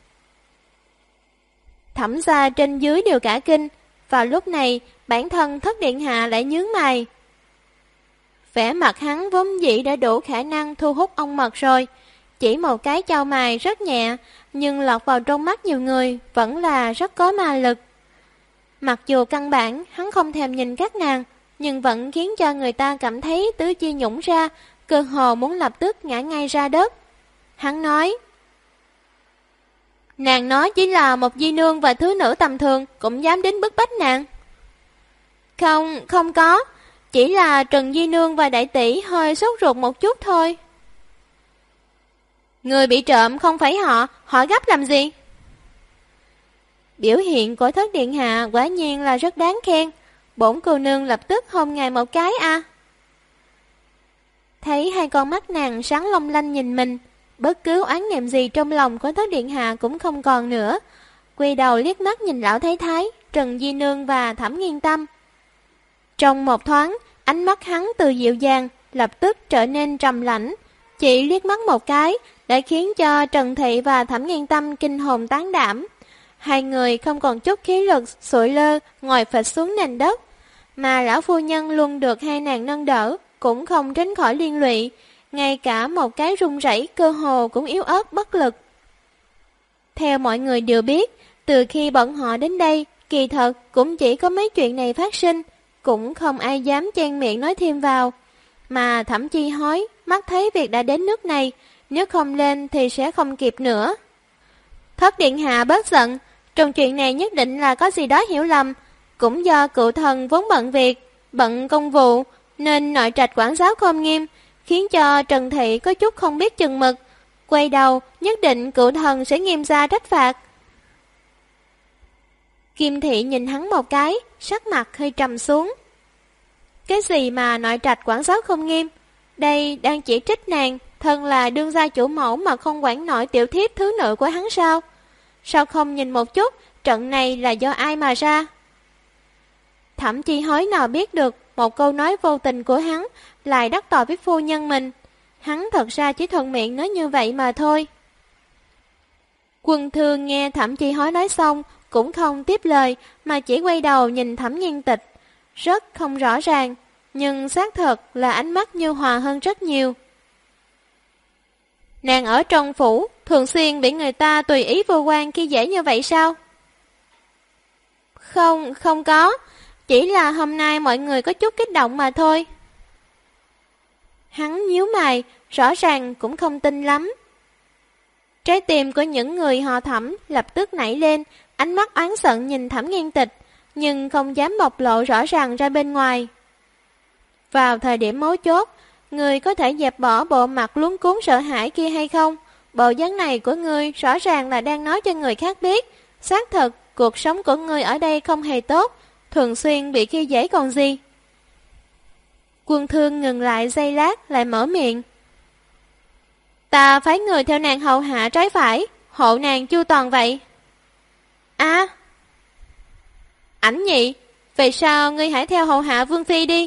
Thẩm gia trên dưới đều cả kinh, vào lúc này bản thân Thất Điện Hạ lại nhướng mày. Vẻ mặt hắn vốn dĩ đã đủ khả năng thu hút ông mật rồi, chỉ một cái chau mày rất nhẹ, nhưng lọt vào trong mắt nhiều người vẫn là rất có ma lực. Mặc dù căn bản hắn không thèm nhìn các nàng, nhưng vẫn khiến cho người ta cảm thấy tứ chi nhũng ra, cơ hồ muốn lập tức ngã ngay ra đất. Hắn nói, nàng nói chỉ là một di nương và thứ nữ tầm thường, cũng dám đến bức bách nàng. Không có, chỉ là Trần Di Nương và đại tỷ hơi sốt ruột một chút thôi. Người bị trộm không phải họ gấp làm gì? Biểu hiện của Thất Điện Hạ quả nhiên là rất đáng khen, bổn cô nương lập tức hôn ngài một cái a. Thấy hai con mắt nàng sáng long lanh nhìn mình, bất cứ oán niệm gì trong lòng của Thất Điện Hạ cũng không còn nữa. Quay đầu liếc mắt nhìn lão thái thái, Trần Di Nương và Thẩm Nghiên Tâm. Trong một thoáng, ánh mắt hắn từ dịu dàng lập tức trở nên trầm lãnh, chỉ liếc mắt một cái đã khiến cho Trần Thị và Thẩm Nghiên Tâm kinh hồn tán đảm. Hai người không còn chút khí lực, sụi lơ ngồi phịch xuống nền đất, mà lão phu nhân luôn được hai nàng nâng đỡ, cũng không tránh khỏi liên lụy, ngay cả một cái run rẩy cơ hồ cũng yếu ớt bất lực. Theo mọi người đều biết, từ khi bọn họ đến đây, kỳ thật cũng chỉ có mấy chuyện này phát sinh, cũng không ai dám chen miệng nói thêm vào. Mà Thẩm Chi Hối mắt thấy việc đã đến nước này, nếu không lên thì sẽ không kịp nữa. Thất điện hạ bớt giận, trong chuyện này nhất định là có gì đó hiểu lầm. Cũng do cựu thần vốn bận việc, bận công vụ, nên nội trạch quản giáo không nghiêm, khiến cho Trần Thị có chút không biết chừng mực. Quay đầu, nhất định cựu thần sẽ nghiêm ra trách phạt. Kim Thị nhìn hắn một cái, sắc mặt hơi trầm xuống. Cái gì mà nội trạch quản giáo không nghiêm? Đây đang chỉ trích nàng, thân là đương gia chủ mẫu mà không quản nổi tiểu thiếp thứ nữ của hắn sao? Sao không nhìn một chút, trận này là do ai mà ra? Thậm chí hối nào biết được một câu nói vô tình của hắn lại đắc tội với phu nhân mình. Hắn thật ra chỉ thuận miệng nói như vậy mà thôi. Quân Thương nghe Thẩm Chi Hối nói xong cũng không tiếp lời mà chỉ quay đầu nhìn Thẩm Nghiên Tịch. Rất không rõ ràng, nhưng xác thật là ánh mắt nhu hòa hơn rất nhiều. Nàng ở trong phủ thường xuyên bị người ta tùy ý vô quan khi dễ như vậy sao? Không có, chỉ là hôm nay mọi người có chút kích động mà thôi. Hắn nhíu mày, rõ ràng cũng không tin lắm. Trái tim của những người họ Thẩm lập tức nảy lên, ánh mắt oán giận nhìn Thẩm Nghiên Tịch, nhưng không dám bộc lộ rõ ràng ra bên ngoài. Vào thời điểm mấu chốt, người có thể dẹp bỏ bộ mặt luống cuống sợ hãi kia hay không? Bộ dáng này của ngươi rõ ràng là đang nói cho người khác biết. Xác thực, cuộc sống của ngươi ở đây không hề tốt, thường xuyên bị khi dễ còn gì. Quân Thương ngừng lại giây lát lại mở miệng. Ta phái người theo nàng hầu hạ trái phải, hộ nàng chu toàn vậy. À, Ảnh Nhị, vậy sao ngươi hãy theo hầu hạ Vương Phi đi?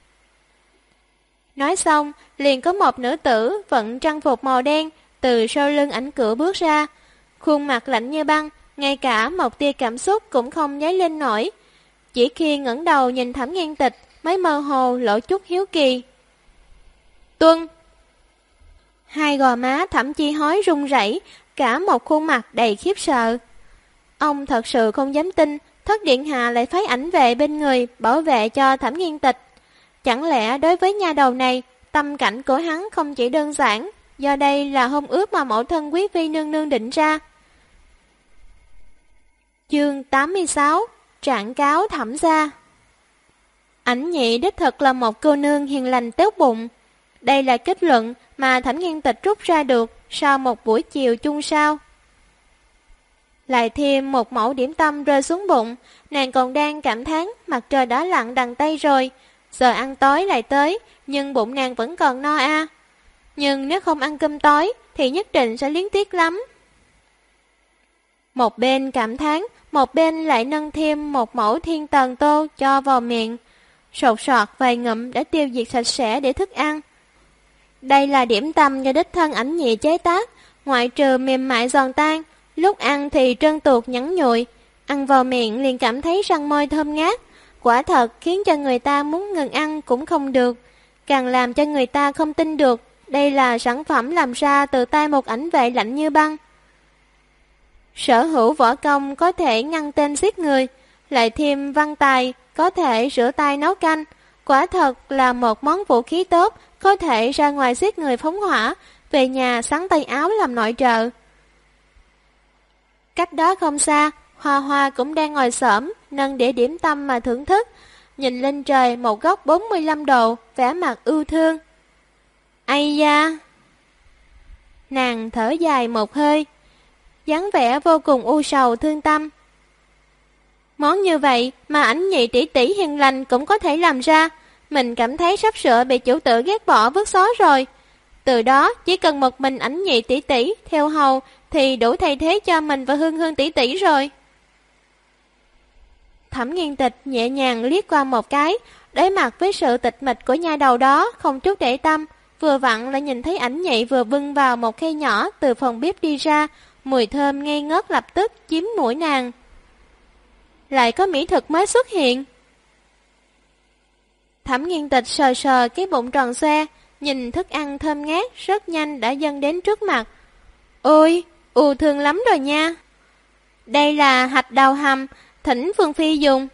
Nói xong, liền có một nữ tử vận trang phục màu đen từ sau lưng Ảnh Cửu bước ra, khuôn mặt lạnh như băng, ngay cả một tia cảm xúc cũng không dấy lên nổi. Chỉ khi ngẩng đầu nhìn Thẩm Nghiên Tịch mới mơ hồ lộ chút hiếu kỳ. Tuân! Hai gò má Thẩm Chi Hối run rẩy, cả một khuôn mặt đầy khiếp sợ. Ông thật sự không dám tin Thất điện hạ lại phái ảnh vệ bên người bảo vệ cho Thẩm Nghiên Tịch. Chẳng lẽ đối với nha đầu này, tâm cảnh của hắn không chỉ đơn giản, do đây là hôn ước mà mẫu thân quý phi nương nương định ra. Chương 86: Trạng cáo Thẩm gia. Ảnh Nhị đích thực là một cô nương hiền lành tốt bụng. Đây là kết luận mà Thẩm Nghiên Tịch rút ra được sau một buổi chiều chung sao. Lại thêm một mẫu điểm tâm rơi xuống bụng, nàng còn đang cảm thán mặt trời đã lặn đằng Tây rồi. Giờ ăn tối lại tới, nhưng bụng nàng vẫn còn no a. Nhưng nếu không ăn cơm tối thì nhất định sẽ luyến tiếc lắm. Một bên cảm thán, một bên lại nâng thêm một mẫu thiên tần tô cho vào miệng. Sột soạt vài ngụm đã tiêu diệt sạch sẽ để thức ăn. Đây là điểm tâm do đích thân Ảnh Nhị chế tác, ngoại trừ mềm mại giòn tan, lúc ăn thì trơn tuột nhẵn nhụi, ăn vào miệng liền cảm thấy răng môi thơm ngát. Quả thật khiến cho người ta muốn ngừng ăn cũng không được, càng làm cho người ta không tin được đây là sản phẩm làm ra từ tay một ảnh vệ lạnh như băng. Sở hữu võ công có thể ngăn tên giết người, lại thêm văn tài có thể rửa tay nấu canh, quả thật là một món vũ khí tốt, có thể ra ngoài giết người phóng hỏa, về nhà sắn tay áo làm nội trợ. Cách đó không xa, Hoa Hoa cũng đang ngồi xổm nâng đĩa điểm tâm mà thưởng thức, nhìn lên trời một góc 45 độ, vẻ mặt ưu thương. Ây da! Nàng thở dài một hơi, dáng vẻ vô cùng u sầu thương tâm. Món như vậy mà Ảnh Nhị tỷ tỷ hiền lành cũng có thể làm ra, mình cảm thấy sắp sửa bị chủ tử ghét bỏ vứt xó rồi. Từ đó chỉ cần một mình Ảnh Nhị tỷ tỷ theo hầu thì đủ thay thế cho mình và Hương Hương tỷ tỷ rồi. Thẩm Nghiên Tịch nhẹ nhàng liếc qua một cái, đối mặt với sự tịch mịch của nha đầu đó không chút để tâm, vừa vặn lại nhìn thấy Ảnh Nhị vừa bưng vào một khay nhỏ từ phòng bếp đi ra, mùi thơm ngây ngất lập tức chiếm mũi nàng. Lại có mỹ thực mới xuất hiện. Thẩm Nghiên Tịch sờ sờ cái bụng tròn xoe, nhìn thức ăn thơm ngát rất nhanh đã dâng đến trước mặt. Ôi, thương lắm rồi nha. Đây là hạch đào hầm, thỉnh Phương Phi dùng.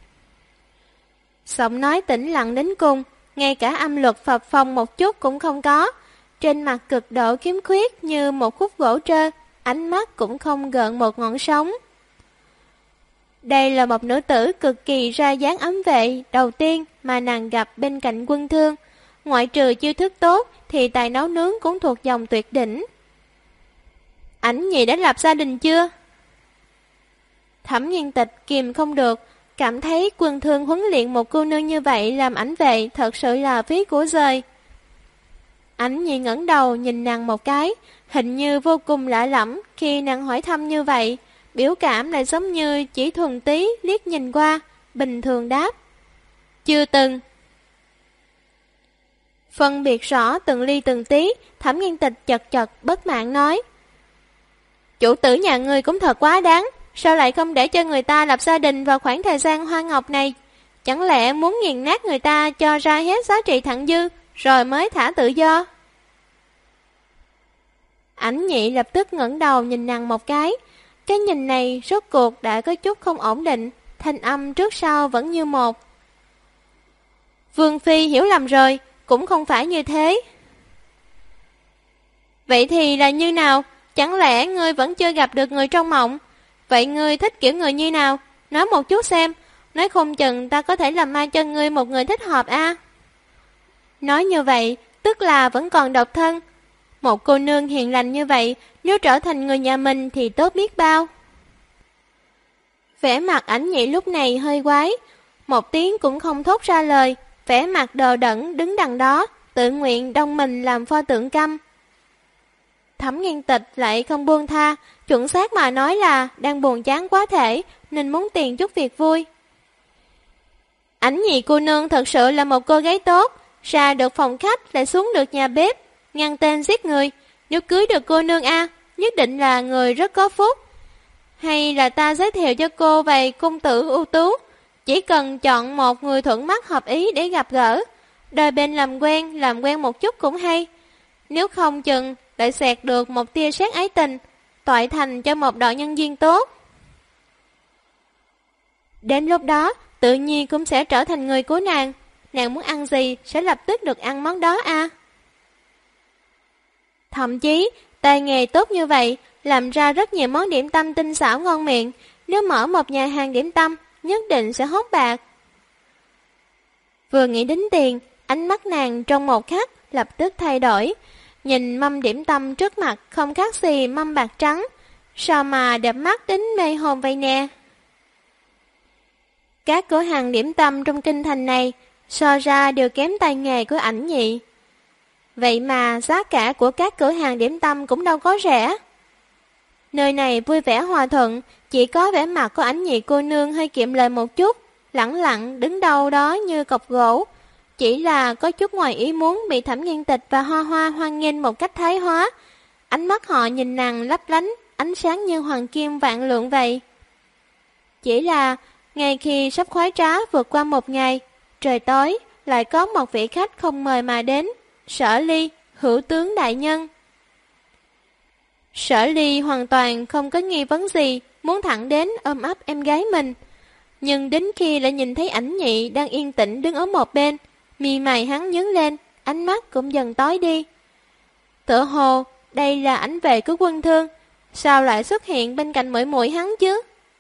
Giọng nói tĩnh lặng đến cùng, ngay cả âm luật phập phồng một chút cũng không có. Trên mặt cực độ khiếm khuyết như một khúc gỗ trơ, ánh mắt cũng không gợn một ngọn sóng. Đây là một nữ tử cực kỳ ra dáng ấm vệ đầu tiên mà nàng gặp bên cạnh Quân Thương. Ngoại trừ chiêu thức tốt thì tài nấu nướng cũng thuộc dòng tuyệt đỉnh. Ảnh nhị đã lập gia đình chưa? Thẩm Nghiên Tịch kìm không được, cảm thấy Quân Thương huấn luyện một cô nương như vậy làm ảnh vệ thật sự là phí của rời. Ảnh nhị ngẩng đầu nhìn nàng một cái, hình như vô cùng lạ lẫm khi nàng hỏi thăm như vậy, biểu cảm lại giống như chỉ thuần tí liếc nhìn qua, bình thường đáp. Chưa từng. Phân biệt rõ từng ly từng tí, Thẩm Nghiên Tịch chật chật bất mãn nói. Chủ tử nhà ngươi cũng thật quá đáng, sao lại không để cho người ta lập gia đình vào khoảng thời gian hoa ngọc này? Chẳng lẽ muốn nghiền nát người ta cho ra hết giá trị thặng dư, rồi mới thả tự do? Ảnh nhị lập tức ngẩng đầu nhìn nàng một cái nhìn này rốt cuộc đã có chút không ổn định, thanh âm trước sau vẫn như một. Vương Phi hiểu lầm rồi, cũng không phải như thế. Vậy thì là như nào? Chẳng lẽ ngươi vẫn chưa gặp được người trong mộng? Vậy ngươi thích kiểu người như nào? Nói một chút xem, nói không chừng ta có thể làm mai cho ngươi một người thích hợp a. Nói như vậy, tức là vẫn còn độc thân. Một cô nương hiền lành như vậy, nếu trở thành người nhà mình thì tốt biết bao. Vẻ mặt Ảnh nhị lúc này hơi quái, một tiếng cũng không thốt ra lời, vẻ mặt đờ đẫn đứng đằng đó, tự nguyện đông mình làm pho tượng câm. Thẩm Nghiên Tịch lại không buông tha, chuẩn xác mà nói là đang buồn chán quá thể, nên muốn tiền chút việc vui. Ảnh nhị cô nương thật sự là một cô gái tốt, ra được phòng khách lại xuống được nhà bếp, ngăn tên giết người. Nếu cưới được cô nương a, nhất định là người rất có phúc. Hay là ta giới thiệu cho cô vài công tử ưu tú, chỉ cần chọn một người thuận mắt hợp ý để gặp gỡ, đôi bên làm quen một chút cũng hay. Nếu không chừng lại xẹt được một tia sét ái tình, toại thành cho một đội nhân viên tốt. Đến lúc đó, tự nhiên cũng sẽ trở thành người của nàng. Nàng muốn ăn gì sẽ lập tức được ăn món đó a. Thậm chí, tay nghề tốt như vậy, làm ra rất nhiều món điểm tâm tinh xảo ngon miệng. Nếu mở một nhà hàng điểm tâm, nhất định sẽ hốt bạc. Vừa nghĩ đến tiền, ánh mắt nàng trong một khắc lập tức thay đổi. Nhìn mâm điểm tâm trước mặt không khác gì mâm bạc trắng, sao mà đẹp mắt đến mê hồn vậy nè. Các cửa hàng điểm tâm trong kinh thành này so ra đều kém tay nghề của Ảnh nhị. Vậy mà giá cả của các cửa hàng điểm tâm cũng đâu có rẻ. Nơi này vui vẻ hòa thuận, chỉ có vẻ mặt của Ảnh nhị cô nương hơi kiệm lời một chút, lẳng lặng đứng đâu đó như cọc gỗ. Chỉ là có chút ngoài ý muốn bị Thẩm Nghiên Tịch và Hoa Hoa hoan nghênh một cách thái hóa. Ánh mắt họ nhìn nàng lấp lánh, ánh sáng như hoàng kim vạn lượng vậy. Chỉ là, ngay khi sắp khoái trá vượt qua một ngày, trời tối, lại có một vị khách không mời mà đến, Sở Ly, hữu tướng đại nhân. Sở Ly hoàn toàn không có nghi vấn gì, muốn thẳng đến ôm ấp em gái mình. Nhưng đến khi lại nhìn thấy Ảnh nhị đang yên tĩnh đứng ở một bên, mi mày hắn nhướng lên, ánh mắt cũng dần tối đi. Tựa hồ, đây là ảnh vệ của Quân Thương, sao lại xuất hiện bên cạnh muội muội hắn chứ?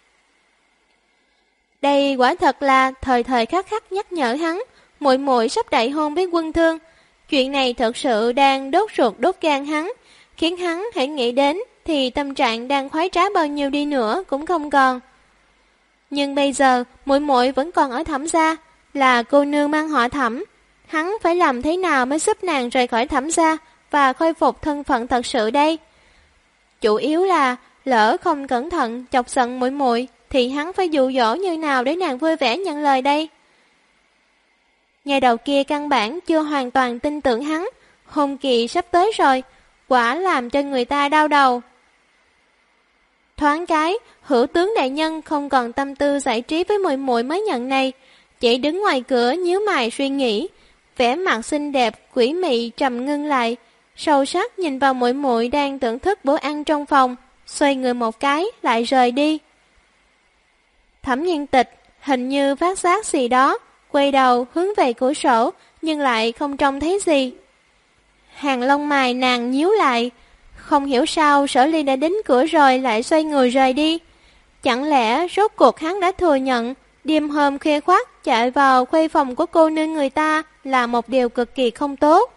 Đây quả thật là thời thời khắc khắc nhắc nhở hắn, muội muội sắp đại hôn với Quân Thương. Chuyện này thật sự đang đốt ruột đốt gan hắn, khiến hắn hãy nghĩ đến thì tâm trạng đang khoái trá bao nhiêu đi nữa cũng không còn. Nhưng bây giờ, muội muội vẫn còn ở Thẩm gia, là cô nương mang họ Thẩm. Hắn phải làm thế nào mới giúp nàng rời khỏi Thẩm gia và khôi phục thân phận thật sự đây? Chủ yếu là lỡ không cẩn thận chọc giận muội muội thì hắn phải dụ dỗ như nào để nàng vui vẻ nhận lời đây? Nhà đầu kia căn bản chưa hoàn toàn tin tưởng hắn, hôn kỳ sắp tới rồi, quả làm cho người ta đau đầu. Thoáng cái, hữu tướng đại nhân không còn tâm tư giải trí với muội muội mới nhận này, chỉ đứng ngoài cửa nhíu mày suy nghĩ, vẻ mặt xinh đẹp quỷ mị trầm ngưng lại, sâu sắc nhìn vào muội muội đang thưởng thức bữa ăn trong phòng, xoay người một cái lại rời đi. Thẩm Nghiên Tịch hình như phát giác gì đó, quay đầu hướng về cửa sổ nhưng lại không trông thấy gì. Hàng lông mày nàng nhíu lại, không hiểu sao Sở Ly đã đến cửa rồi lại xoay người rời đi. Chẳng lẽ rốt cuộc hắn đã thừa nhận đêm hôm khuya khoắt chạy vào khuê phòng của cô nương người ta là một điều cực kỳ không tốt.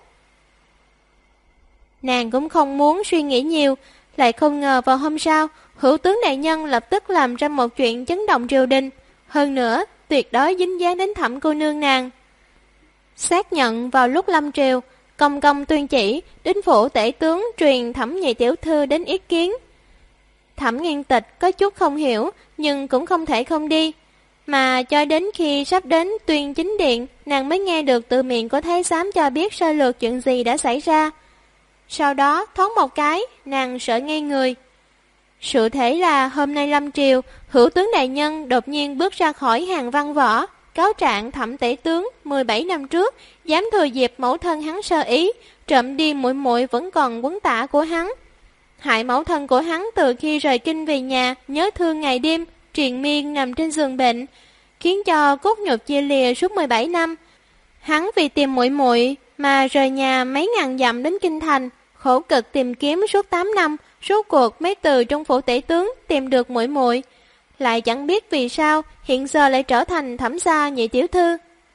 Nàng cũng không muốn suy nghĩ nhiều, lại không ngờ vào hôm sau, hữu tướng đại nhân lập tức làm ra một chuyện chấn động triều đình. Hơn nữa, tuyệt đối dính dáng đến Thẩm cô nương nàng. Xác nhận vào lúc lâm triều, công công tuyên chỉ, đến phủ tể tướng truyền Thẩm nhị tiểu thư đến ý kiến. Thẩm Nghiên Tịch có chút không hiểu, nhưng cũng không thể không đi. Mà cho đến khi sắp đến tuyên chính điện, nàng mới nghe được từ miệng của thái giám cho biết sơ lược chuyện gì đã xảy ra. Sau đó, thoáng một cái, nàng sợ ngây người. Sự thể là hôm nay lâm triều, hữu tướng đại nhân đột nhiên bước ra khỏi hàng văn võ, cáo trạng Thẩm tể tướng 17 năm trước, dám thừa dịp mẫu thân hắn sơ ý, trộm đi muội muội vẫn còn quấn tả của hắn. Hại mẫu thân của hắn từ khi rời kinh về nhà, nhớ thương ngày đêm, triền miên nằm trên giường bệnh, khiến cho cốt nhục chia lìa suốt 17 năm. Hắn vì tìm muội muội mà rời nhà mấy ngàn dặm đến kinh thành, khổ cực tìm kiếm suốt 8 năm, rốt cuộc mới từ trong phủ tể tướng tìm được muội muội. Lại chẳng biết vì sao hiện giờ lại trở thành Thẩm gia nhị tiểu thư.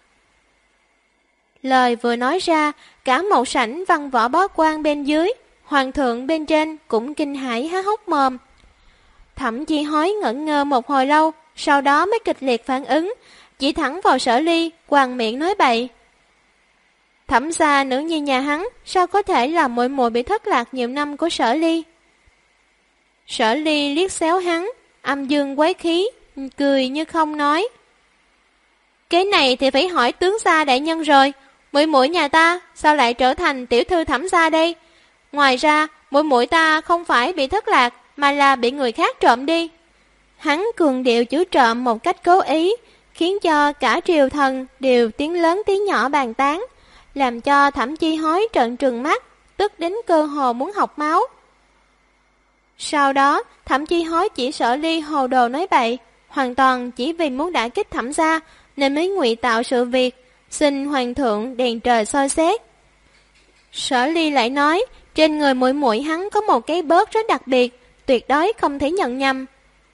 Lời vừa nói ra, cả một sảnh văn võ bá quan bên dưới, hoàng thượng bên trên cũng kinh hãi há hốc mồm. Thẩm Chi Hối ngẩn ngơ một hồi lâu, sau đó mới kịch liệt phản ứng, chỉ thẳng vào Sở Ly, quàng miệng nói bậy. Thẩm gia nữ nhi nhà hắn, sao có thể là muội muội bị thất lạc nhiều năm của Sở Ly? Sở Ly liếc xéo hắn, âm dương quái khí, cười như không nói. Cái này thì phải hỏi tướng gia đại nhân rồi, muội muội nhà ta sao lại trở thành tiểu thư Thẩm gia đây? Ngoài ra, muội muội ta không phải bị thất lạc, mà là bị người khác trộm đi. Hắn cường điệu chữ trộm một cách cố ý, khiến cho cả triều thần đều tiếng lớn tiếng nhỏ bàn tán, làm cho Thẩm Chi Hối trợn trừng mắt, tức đến cơ hồ muốn học máu. Sau đó, Thẩm Chi Hối chỉ Sở Ly hồ đồ nói bậy, hoàn toàn chỉ vì muốn đả kích Thẩm gia nên mới ngụy tạo sự việc, xin hoàng thượng đèn trời soi xét. Sở Ly lại nói, trên người muội muội hắn có một cái bớt rất đặc biệt, tuyệt đối không thể nhận nhầm.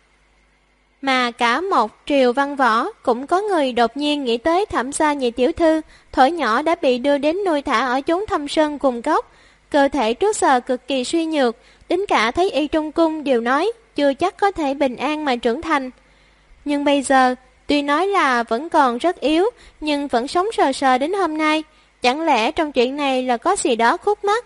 Mà cả một triều văn võ cũng có người đột nhiên nghĩ tới Thẩm gia nhị tiểu thư, thuở nhỏ đã bị đưa đến nuôi thả ở chốn thâm sơn cùng cốc, cơ thể trước giờ cực kỳ suy nhược, đến cả thấy y trong cung đều nói chưa chắc có thể bình an mà trưởng thành. Nhưng bây giờ, tuy nói là vẫn còn rất yếu, nhưng vẫn sống sờ sờ đến hôm nay, chẳng lẽ trong chuyện này là có gì đó khúc mắc?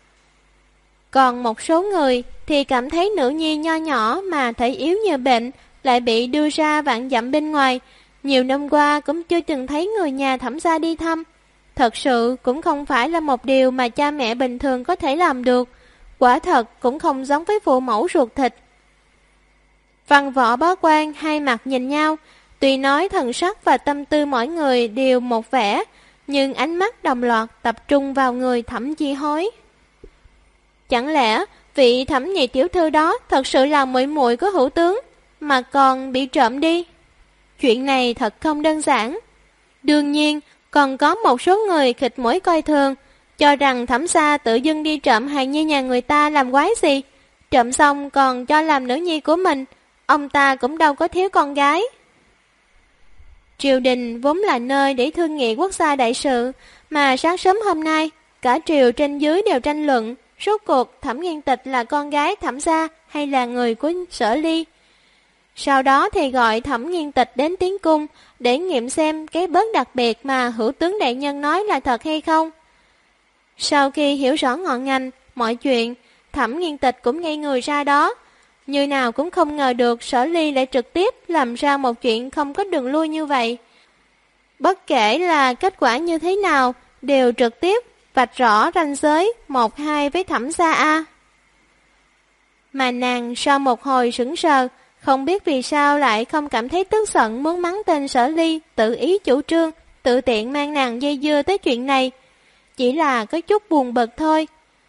Còn một số người thì cảm thấy nữ nhi nho nhỏ mà thể yếu như bệnh, lại bị đưa ra vạn dặm bên ngoài, nhiều năm qua cũng chưa từng thấy người nhà Thẩm gia đi thăm. Thật sự cũng không phải là một điều mà cha mẹ bình thường có thể làm được, quả thật cũng không giống với phụ mẫu ruột thịt. Văn võ bá quan hai mặt nhìn nhau, tuy nói thần sắc và tâm tư mỗi người đều một vẻ, nhưng ánh mắt đồng loạt tập trung vào người Thẩm Chi Hối. Chẳng lẽ vị Thẩm nhị tiểu thư đó thật sự là muội muội của hữu tướng, mà còn bị trộm đi? Chuyện này thật không đơn giản. Đương nhiên, còn có một số người khịt mũi coi thường, cho rằng Thẩm gia tự dưng đi trộm hài nhi nhà người ta làm quái gì, trộm xong còn cho làm nữ nhi của mình, ông ta cũng đâu có thiếu con gái. Triều đình vốn là nơi để thương nghị quốc gia đại sự, mà sáng sớm hôm nay, cả triều trên dưới đều tranh luận, rốt cuộc Thẩm Nghiên Tịch là con gái Thẩm gia hay là người của Sở Ly. Sau đó thì gọi Thẩm Nghiên Tịch đến tiến cung để nghiệm xem cái bớt đặc biệt mà hữu tướng đại nhân nói là thật hay không. Sau khi hiểu rõ ngọn ngành, mọi chuyện, Thẩm Nghiên Tịch cũng ngây người ra đó. Như nào cũng không ngờ được Sở Ly lại trực tiếp làm ra một chuyện không có đường lui như vậy. Bất kể là kết quả như thế nào, đều trực tiếp vạch rõ ranh giới 1-2 với Thẩm gia A. Mà nàng sau một hồi sững sờ, không biết vì sao lại không cảm thấy tức giận muốn mắng tên Sở Ly tự ý chủ trương, tự tiện mang nàng dây dưa tới chuyện này. Chỉ là có chút buồn bực thôi.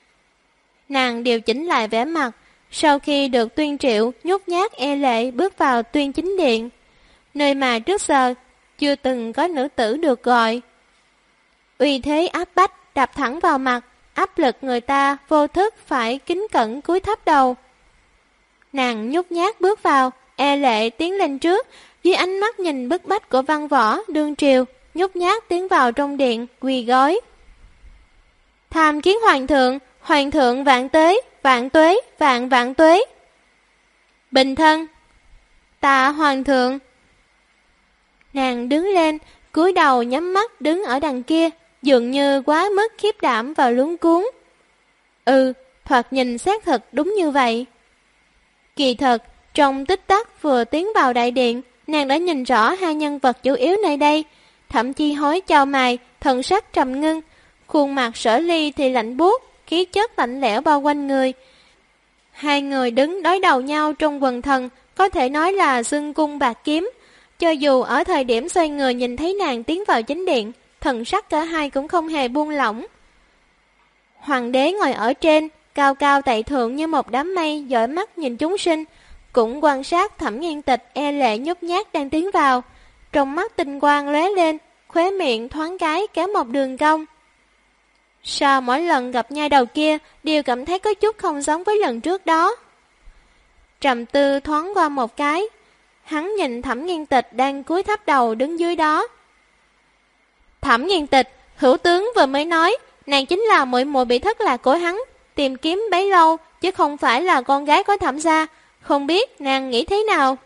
Nàng điều chỉnh lại vẻ mặt, sau khi được tuyên triệu nhút nhát e lệ bước vào tuyên chính điện, nơi mà trước giờ chưa từng có nữ tử được gọi. Uy thế áp bách đập thẳng vào mặt, áp lực người ta vô thức phải kính cẩn cúi thấp đầu. Nàng nhút nhát bước vào, e lệ tiến lên trước, dưới ánh mắt nhìn bức bách của văn võ đương triều, nhút nhát tiến vào trong điện, quỳ gối. Tham kiến hoàng thượng vạn tuế, vạn tuế. Bình thân. Tạ hoàng thượng. Nàng đứng lên, cúi đầu nhắm mắt đứng ở đằng kia, dường như quá mức khiếp đảm và luống cuống. Thoạt nhìn xác thực đúng như vậy. Kỳ thật, trong tích tắc vừa tiến vào đại điện, nàng đã nhìn rõ hai nhân vật chủ yếu nơi đây, thậm chí hối chau mày, thần sắc trầm ngưng, khuôn mặt Sở Ly thì lạnh buốt, khí chất lạnh lẽo bao quanh người. Hai người đứng đối đầu nhau trong quần thần, có thể nói là xương cung bạc kiếm. Cho dù ở thời điểm xoay người nhìn thấy nàng tiến vào chính điện, thần sắc cả hai cũng không hề buông lỏng. Hoàng đế ngồi ở trên, cao cao tại thượng như một đám mây, dõi mắt nhìn chúng sinh, cũng quan sát Thẩm Nghiên Tịch e lệ nhút nhát đang tiến vào. Trong mắt tinh quang lóe lên, khóe miệng thoáng cái kéo một đường cong. Sao mỗi lần gặp nhai đầu kia đều cảm thấy có chút không giống với lần trước đó? Trầm tư thoáng qua một cái, hắn nhìn Thẩm Nghiên Tịch đang cúi thấp đầu đứng dưới đó. Thẩm Nghiên Tịch, hữu tướng vừa mới nói, nàng chính là muội muội bị thất lạc của hắn, tìm kiếm bấy lâu chứ không phải là con gái của Thẩm gia, không biết nàng nghĩ thế nào?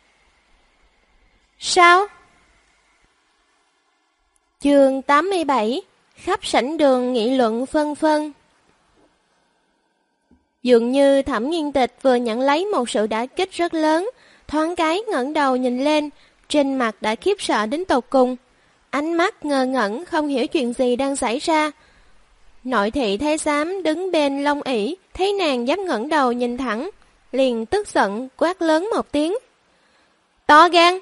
Sao? Chương 87. Khắp sảnh đường nghị luận phân phân. Dường như Thẩm Nghiên Tịch vừa nhận lấy một sự đả kích rất lớn, thoáng cái ngẩng đầu nhìn lên, trên mặt đã khiếp sợ đến tột cùng, ánh mắt ngơ ngẩn không hiểu chuyện gì đang xảy ra. Nội thị thái giám đứng bên Long ỷ thấy nàng dám ngẩng đầu nhìn thẳng, liền tức giận quát lớn một tiếng. To gan!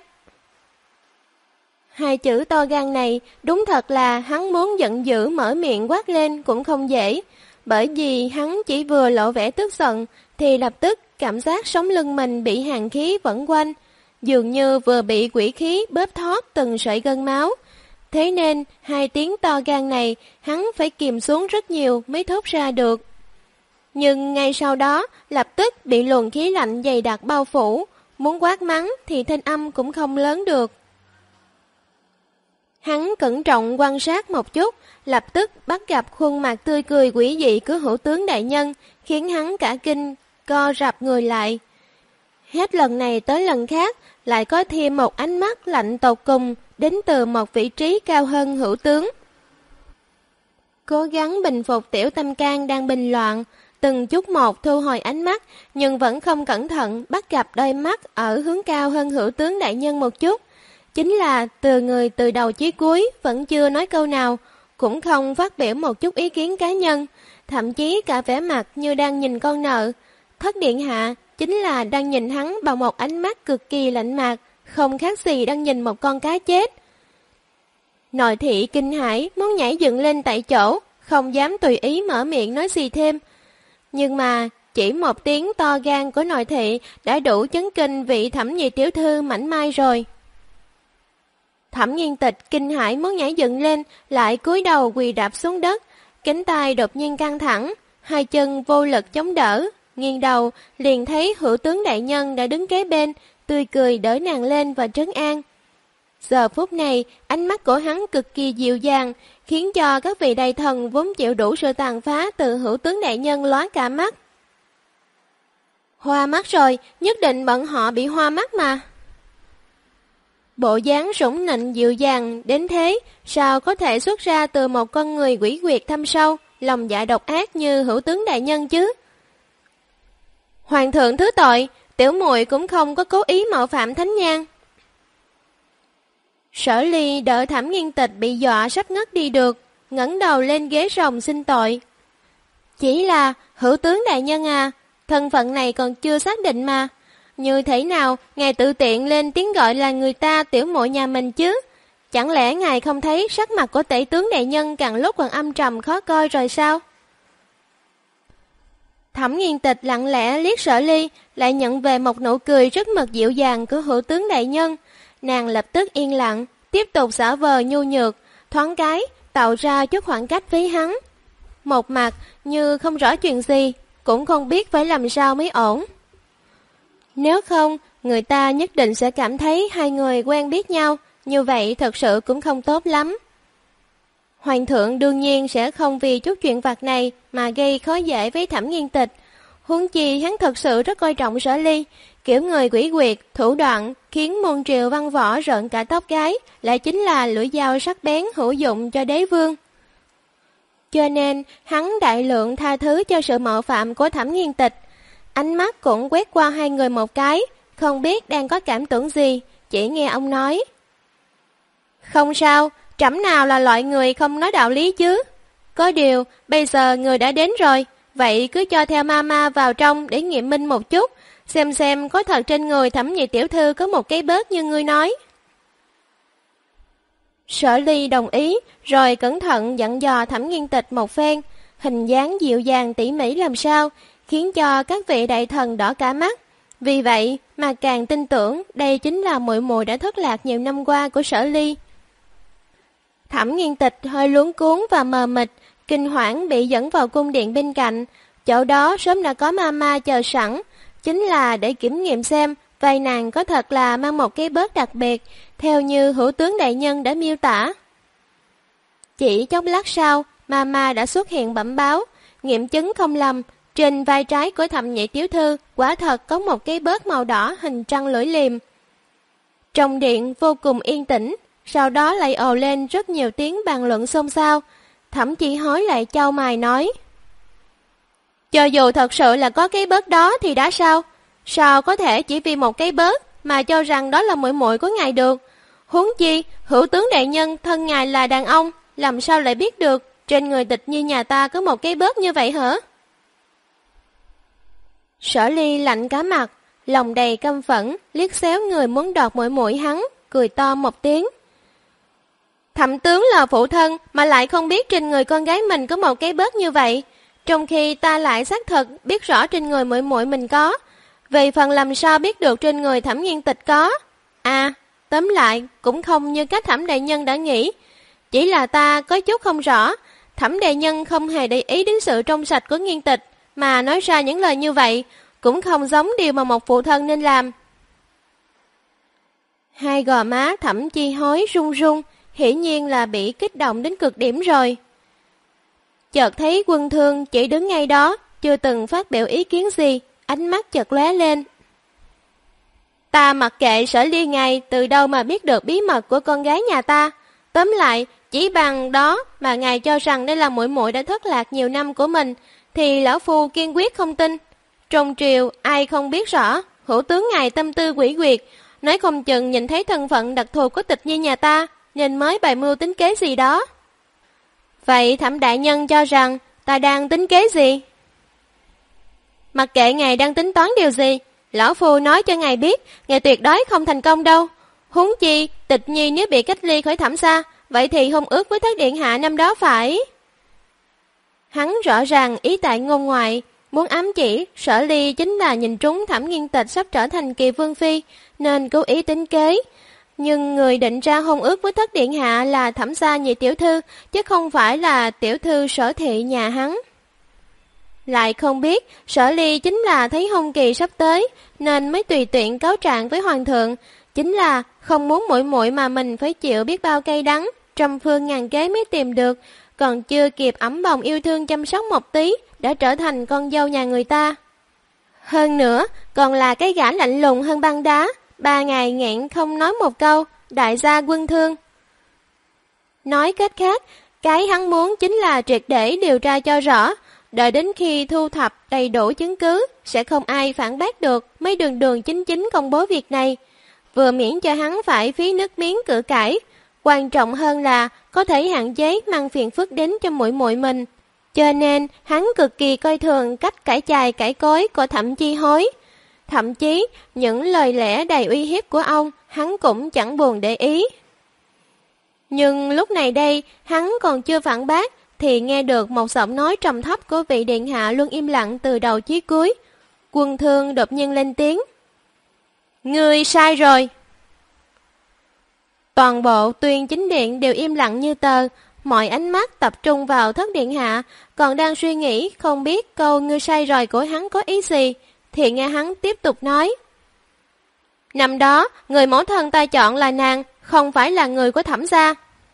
Hai chữ to gan này đúng thật là hắn muốn giận dữ mở miệng quát lên cũng không dễ, bởi vì hắn chỉ vừa lộ vẻ tức giận thì lập tức cảm giác sống lưng mình bị hàn khí vẩn quanh, dường như vừa bị quỷ khí bóp thoát từng sợi gân máu. Thế nên hai tiếng to gan này hắn phải kìm xuống rất nhiều mới thốt ra được. Nhưng ngay sau đó lập tức bị luồng khí lạnh dày đặc bao phủ, muốn quát mắng thì thanh âm cũng không lớn được. Hắn cẩn trọng quan sát một chút, lập tức bắt gặp khuôn mặt tươi cười quỷ dị của hữu tướng đại nhân, khiến hắn cả kinh, co rập người lại. Hết lần này tới lần khác, lại có thêm một ánh mắt lạnh tột cùng đến từ một vị trí cao hơn hữu tướng. Cố gắng bình phục tiểu tâm can đang bình loạn, từng chút một thu hồi ánh mắt, nhưng vẫn không cẩn thận bắt gặp đôi mắt ở hướng cao hơn hữu tướng đại nhân một chút. Chính là từ người từ đầu chí cuối vẫn chưa nói câu nào, cũng không phát biểu một chút ý kiến cá nhân, thậm chí cả vẻ mặt như đang nhìn con nợ. Thất điện hạ chính là đang nhìn hắn bằng một ánh mắt cực kỳ lạnh mạc, không khác gì đang nhìn một con cá chết. Nội thị kinh hãi muốn nhảy dựng lên tại chỗ, không dám tùy ý mở miệng nói gì thêm. Nhưng mà chỉ một tiếng to gan của nội thị đã đủ chấn kinh vị Thẩm nhị tiểu thư mảnh mai rồi. Thẩm Nghiên Tịch kinh hãi muốn nhảy dựng lên, lại cúi đầu quỳ đạp xuống đất, cánh tay đột nhiên căng thẳng, hai chân vô lực chống đỡ, nghiêng đầu liền thấy hữu tướng đại nhân đã đứng kế bên, tươi cười đỡ nàng lên và trấn an. Giờ phút này, ánh mắt của hắn cực kỳ dịu dàng, khiến cho các vị đại thần vốn chịu đủ sự tàn phá từ hữu tướng đại nhân lóa cả mắt. Hoa mắt rồi, nhất định bọn họ bị hoa mắt mà. Bộ dáng sủng nịnh dịu dàng đến thế, sao có thể xuất ra từ một con người quỷ quyệt thâm sâu, lòng dạ độc ác như hữu tướng đại nhân chứ? Hoàng thượng thứ tội, tiểu muội cũng không có cố ý mạo phạm thánh nhan. Sở Ly đỡ Thẩm Nghiên Tịch bị dọa sắp ngất đi được, ngẩng đầu lên ghế rồng xin tội. Chỉ là hữu tướng đại nhân à, thân phận này còn chưa xác định mà. Như thế nào, ngài tự tiện lên tiếng gọi là người ta tiểu muội nhà mình chứ? Chẳng lẽ ngài không thấy sắc mặt của tể tướng đại nhân càng lúc càng âm trầm khó coi rồi sao? Thẩm Nghiên Tịch lặng lẽ liếc Sở Ly, lại nhận về một nụ cười rất mực dịu dàng của hữu tướng đại nhân. Nàng lập tức yên lặng, tiếp tục giả vờ nhu nhược, thoáng cái, tạo ra chút khoảng cách với hắn. một mặt như không rõ chuyện gì, cũng không biết phải làm sao mới ổn. Nếu không, người ta nhất định sẽ cảm thấy hai người quen biết nhau, như vậy thật sự cũng không tốt lắm. Hoàng thượng đương nhiên sẽ không vì chút chuyện vặt này mà gây khó dễ với Thẩm Nghiên Tịch. Huống chi hắn thật sự rất coi trọng Sở Ly, kiểu người quỷ quyệt, thủ đoạn khiến muôn triều văn võ rợn cả tóc gáy, lại chính là lưỡi dao sắc bén hữu dụng cho đế vương. Cho nên, hắn đại lượng tha thứ cho sự mạo phạm của Thẩm Nghiên Tịch. Ánh mắt cũng quét qua hai người một cái, không biết đang có cảm tưởng gì, chỉ nghe ông nói. Không sao, trẫm nào là loại người không nói đạo lý chứ. Có điều, bây giờ người đã đến rồi, vậy cứ cho theo mama vào trong để nghiệm minh một chút, xem có thật trên người Thẩm nhị tiểu thư có một cái bớt như ngươi nói. Sở Ly đồng ý, rồi cẩn thận dặn dò Thẩm Nghiên Tịch một phen, hình dáng dịu dàng tỉ mỉ làm sao, khiến cho các vị đại thần đỏ cả mắt. Vì vậy mà càng tin tưởng đây chính là muội muội đã thất lạc nhiều năm qua của Sở Ly. Thẩm Nghiên Tịch hơi luống cuống và mờ mịt, kinh hoảng bị dẫn vào cung điện bên cạnh. Chỗ đó sớm đã có mama chờ sẵn, chính là để kiểm nghiệm xem vai nàng có thật là mang một cái bớt đặc biệt, theo như hữu tướng đại nhân đã miêu tả. Chỉ chốc lát sau, mama đã xuất hiện bẩm báo, nghiệm chứng không lầm, trên vai trái của Thẩm nhị tiểu thư quả thật có một cái bớt màu đỏ hình trăng lưỡi liềm. Trong điện vô cùng yên tĩnh, sau đó lại ồ lên rất nhiều tiếng bàn luận xôn xao. Thẩm Chi Hối lại chau mày nói: cho dù thật sự là có cái bớt đó thì đã sao? Sao có thể chỉ vì một cái bớt mà cho rằng đó là muội muội của ngài được? Huống chi, hữu tướng đại nhân thân ngài là đàn ông, làm sao lại biết được trên người Tịch Nhi nhà ta có một cái bớt như vậy hả? Sở Ly lạnh cả mặt, lòng đầy căm phẫn, liếc xéo người muốn đoạt muội muội hắn, cười to một tiếng. Thẩm tướng là phụ thân mà lại không biết trên người con gái mình có một cái bớt như vậy, trong khi ta lại xác thực biết rõ trên người muội muội mình có. Về phần làm sao biết được trên người Thẩm Nghiên Tịch có? À, tóm lại cũng không như cách Thẩm đại nhân đã nghĩ, chỉ là ta có chút không rõ, Thẩm đại nhân không hề để ý đến sự trong sạch của Nghiên Tịch mà nói ra những lời như vậy, cũng không giống điều mà một phụ thân nên làm. Hai gò má Thẩm Chi Hối run run, hiển nhiên là bị kích động đến cực điểm rồi. Chợt thấy Quân Thương chỉ đứng ngay đó, chưa từng phát biểu ý kiến gì, ánh mắt chợt lóe lên. Ta mặc kệ Sở Ly ngài từ đâu mà biết được bí mật của con gái nhà ta. Tóm lại, chỉ bằng đó mà ngài cho rằng đây là muội muội đã thất lạc nhiều năm của mình, thì lão phu kiên quyết không tin. Trong triều ai không biết rõ, hữu tướng ngài tâm tư quỷ quyệt, nói không chừng nhìn thấy thân phận đặc thù của Tịch Nhi nhà ta, nên mới bày mưu tính kế gì đó. Vậy Thẩm đại nhân cho rằng ta đang tính kế gì? Mặc kệ ngài đang tính toán điều gì, lão phu nói cho ngài biết, ngài tuyệt đối không thành công đâu. Huống chi, Tịch Nhi nếu bị cách ly khỏi Thẩm gia, vậy thì hôn ước với Thất điện hạ năm đó phải. Hắn rõ ràng ý tại ngôn ngoại, muốn ám chỉ Sở Ly chính là nhìn trúng Thẩm Nghiên Tịch sắp trở thành kỳ vương phi, nên cố ý tính kế. Nhưng người định ra hôn ước với Thất điện hạ là Thẩm gia nhị tiểu thư, chứ không phải là tiểu thư Sở thị nhà hắn. Lại không biết Sở Ly chính là thấy hôn kỳ sắp tới, nên mới tùy tiện cáo trạng với hoàng thượng, chính là không muốn muội muội mà mình phải chịu biết bao cay đắng, trăm phương ngàn kế mới tìm được, còn chưa kịp ấm bồng yêu thương chăm sóc một tí, đã trở thành con dâu nhà người ta. Hơn nữa, còn là cái gã lạnh lùng hơn băng đá, 3 ngày nghẹn không nói một câu, đại gia Quân Thương. Nói cách khác, cái hắn muốn chính là triệt để điều tra cho rõ, đợi đến khi thu thập đầy đủ chứng cứ, sẽ không ai phản bác được, mới đường đường chính chính công bố việc này. Vừa miễn cho hắn phải phí nước miếng cự cãi, quan trọng hơn là có thể hạn chế mang phiền phức đến cho muội muội mình. Cho nên, hắn cực kỳ coi thường cách cãi chài cãi cối của Thẩm Chi Hối. Thậm chí, những lời lẽ đầy uy hiếp của ông, hắn cũng chẳng buồn để ý. Nhưng lúc này đây, hắn còn chưa phản bác, thì nghe được một giọng nói trầm thấp của vị điện hạ luôn im lặng từ đầu chí cuối. Quân Thương đột nhiên lên tiếng. Ngươi sai rồi. Toàn bộ Tuyên chính điện đều im lặng như tờ, mọi ánh mắt tập trung vào Thất Điện Hạ, còn đang suy nghĩ không biết câu "ngươi say rồi" của hắn có ý gì, thì nghe hắn tiếp tục nói. Năm đó, người mẫu thân ta chọn là nàng, không phải là người của Thẩm gia.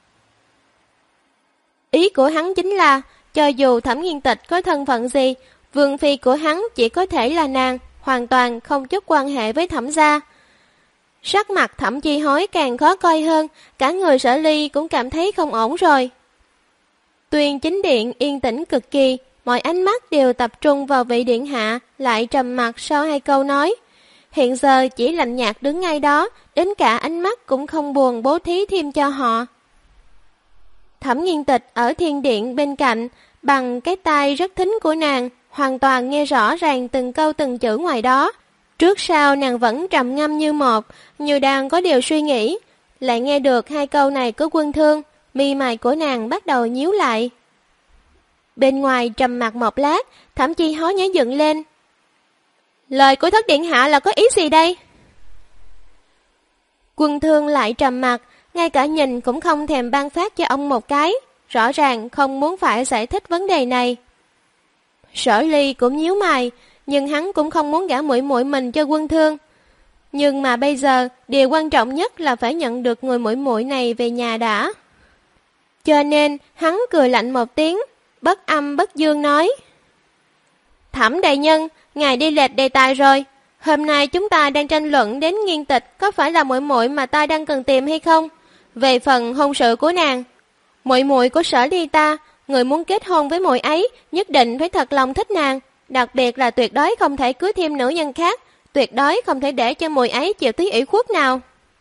Ý của hắn chính là, cho dù Thẩm Nghiên Tịch có thân phận gì, vương phi của hắn chỉ có thể là nàng, hoàn toàn không chút quan hệ với Thẩm gia. Sắc mặt Thẩm Chi Hối càng khó coi hơn, cả người Sở Ly cũng cảm thấy không ổn rồi. Tuyền chính điện yên tĩnh cực kỳ, mọi ánh mắt đều tập trung vào vị điện hạ, lại trầm mặc sau hai câu nói. Hiện giờ chỉ lạnh nhạt đứng ngay đó, đến cả ánh mắt cũng không buồn bố thí thêm cho họ. Thẩm Nghiên Tịch ở thiên điện bên cạnh, bằng cái tai rất thính của nàng, hoàn toàn nghe rõ ràng từng câu từng chữ ngoài đó. Trước sau nàng vẫn trầm ngâm như một, như đang có điều suy nghĩ. Lại nghe được hai câu này của Quân Thương, mi mày của nàng bắt đầu nhíu lại. Bên ngoài trầm mặc một lát, Thẩm Chi Hối nhảy dựng lên. Lời của Thất Điện Hạ là có ý gì đây? Quân Thương lại trầm mặc, ngay cả nhìn cũng không thèm ban phát cho ông một cái, rõ ràng không muốn phải giải thích vấn đề này. Sở Ly cũng nhíu mày, nhưng hắn cũng không muốn gả muội muội mình cho Quân Thương. Nhưng mà bây giờ, điều quan trọng nhất là phải nhận được người muội muội này về nhà đã. Cho nên, hắn cười lạnh một tiếng, bất âm bất dương nói. Thẩm đại nhân, ngài đi lệch đề tài rồi. Hôm nay chúng ta đang tranh luận đến Nghiên Tịch có phải là muội muội mà ta đang cần tìm hay không? Về phần hôn sự của nàng, muội muội của Sở Ly ta, người muốn kết hôn với muội ấy nhất định phải thật lòng thích nàng, đặc biệt là tuyệt đối không thể cưới thêm nữ nhân khác, tuyệt đối không thể để cho muội ấy chịu tí ủy khuất nào.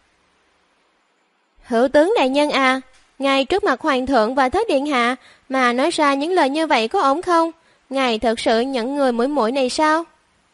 Hữu tướng đại nhân à, ngài trước mặt hoàng thượng và Thất Điện Hạ mà nói ra những lời như vậy có ổn không? Ngài thật sự nhận người muội muội này sao?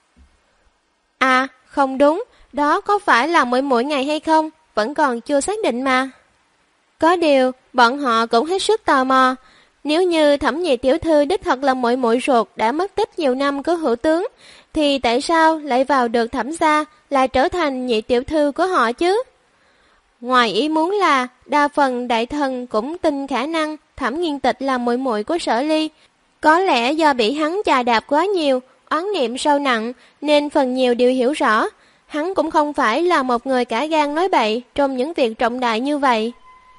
À, không đúng, đó có phải là muội muội ngài hay không, vẫn còn chưa xác định mà. Có điều, bọn họ cũng hết sức tò mò, nếu như Thẩm nhị tiểu thư đích thật là muội muội ruột đã mất tích nhiều năm của hữu tướng, thì tại sao lại vào được Thẩm gia, lại trở thành nhị tiểu thư của họ chứ? Ngoài ý muốn là, đa phần đại thần cũng tin khả năng Thẩm Nghiên Tịch là muội muội của Sở Ly. Có lẽ do bị hắn chà đạp quá nhiều, oán niệm sâu nặng, nên phần nhiều đều hiểu rõ. Hắn cũng không phải là một người cả gan nói bậy trong những việc trọng đại như vậy.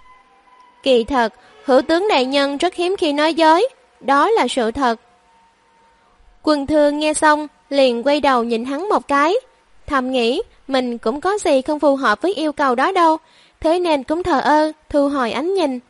Kỳ thật, hữu tướng đại nhân rất hiếm khi nói dối, đó là sự thật. Quân Thương nghe xong, liền quay đầu nhìn hắn một cái. Thầm nghĩ, mình cũng có gì không phù hợp với yêu cầu đó đâu, thế nên cũng thờ ơ, thu hồi ánh nhìn.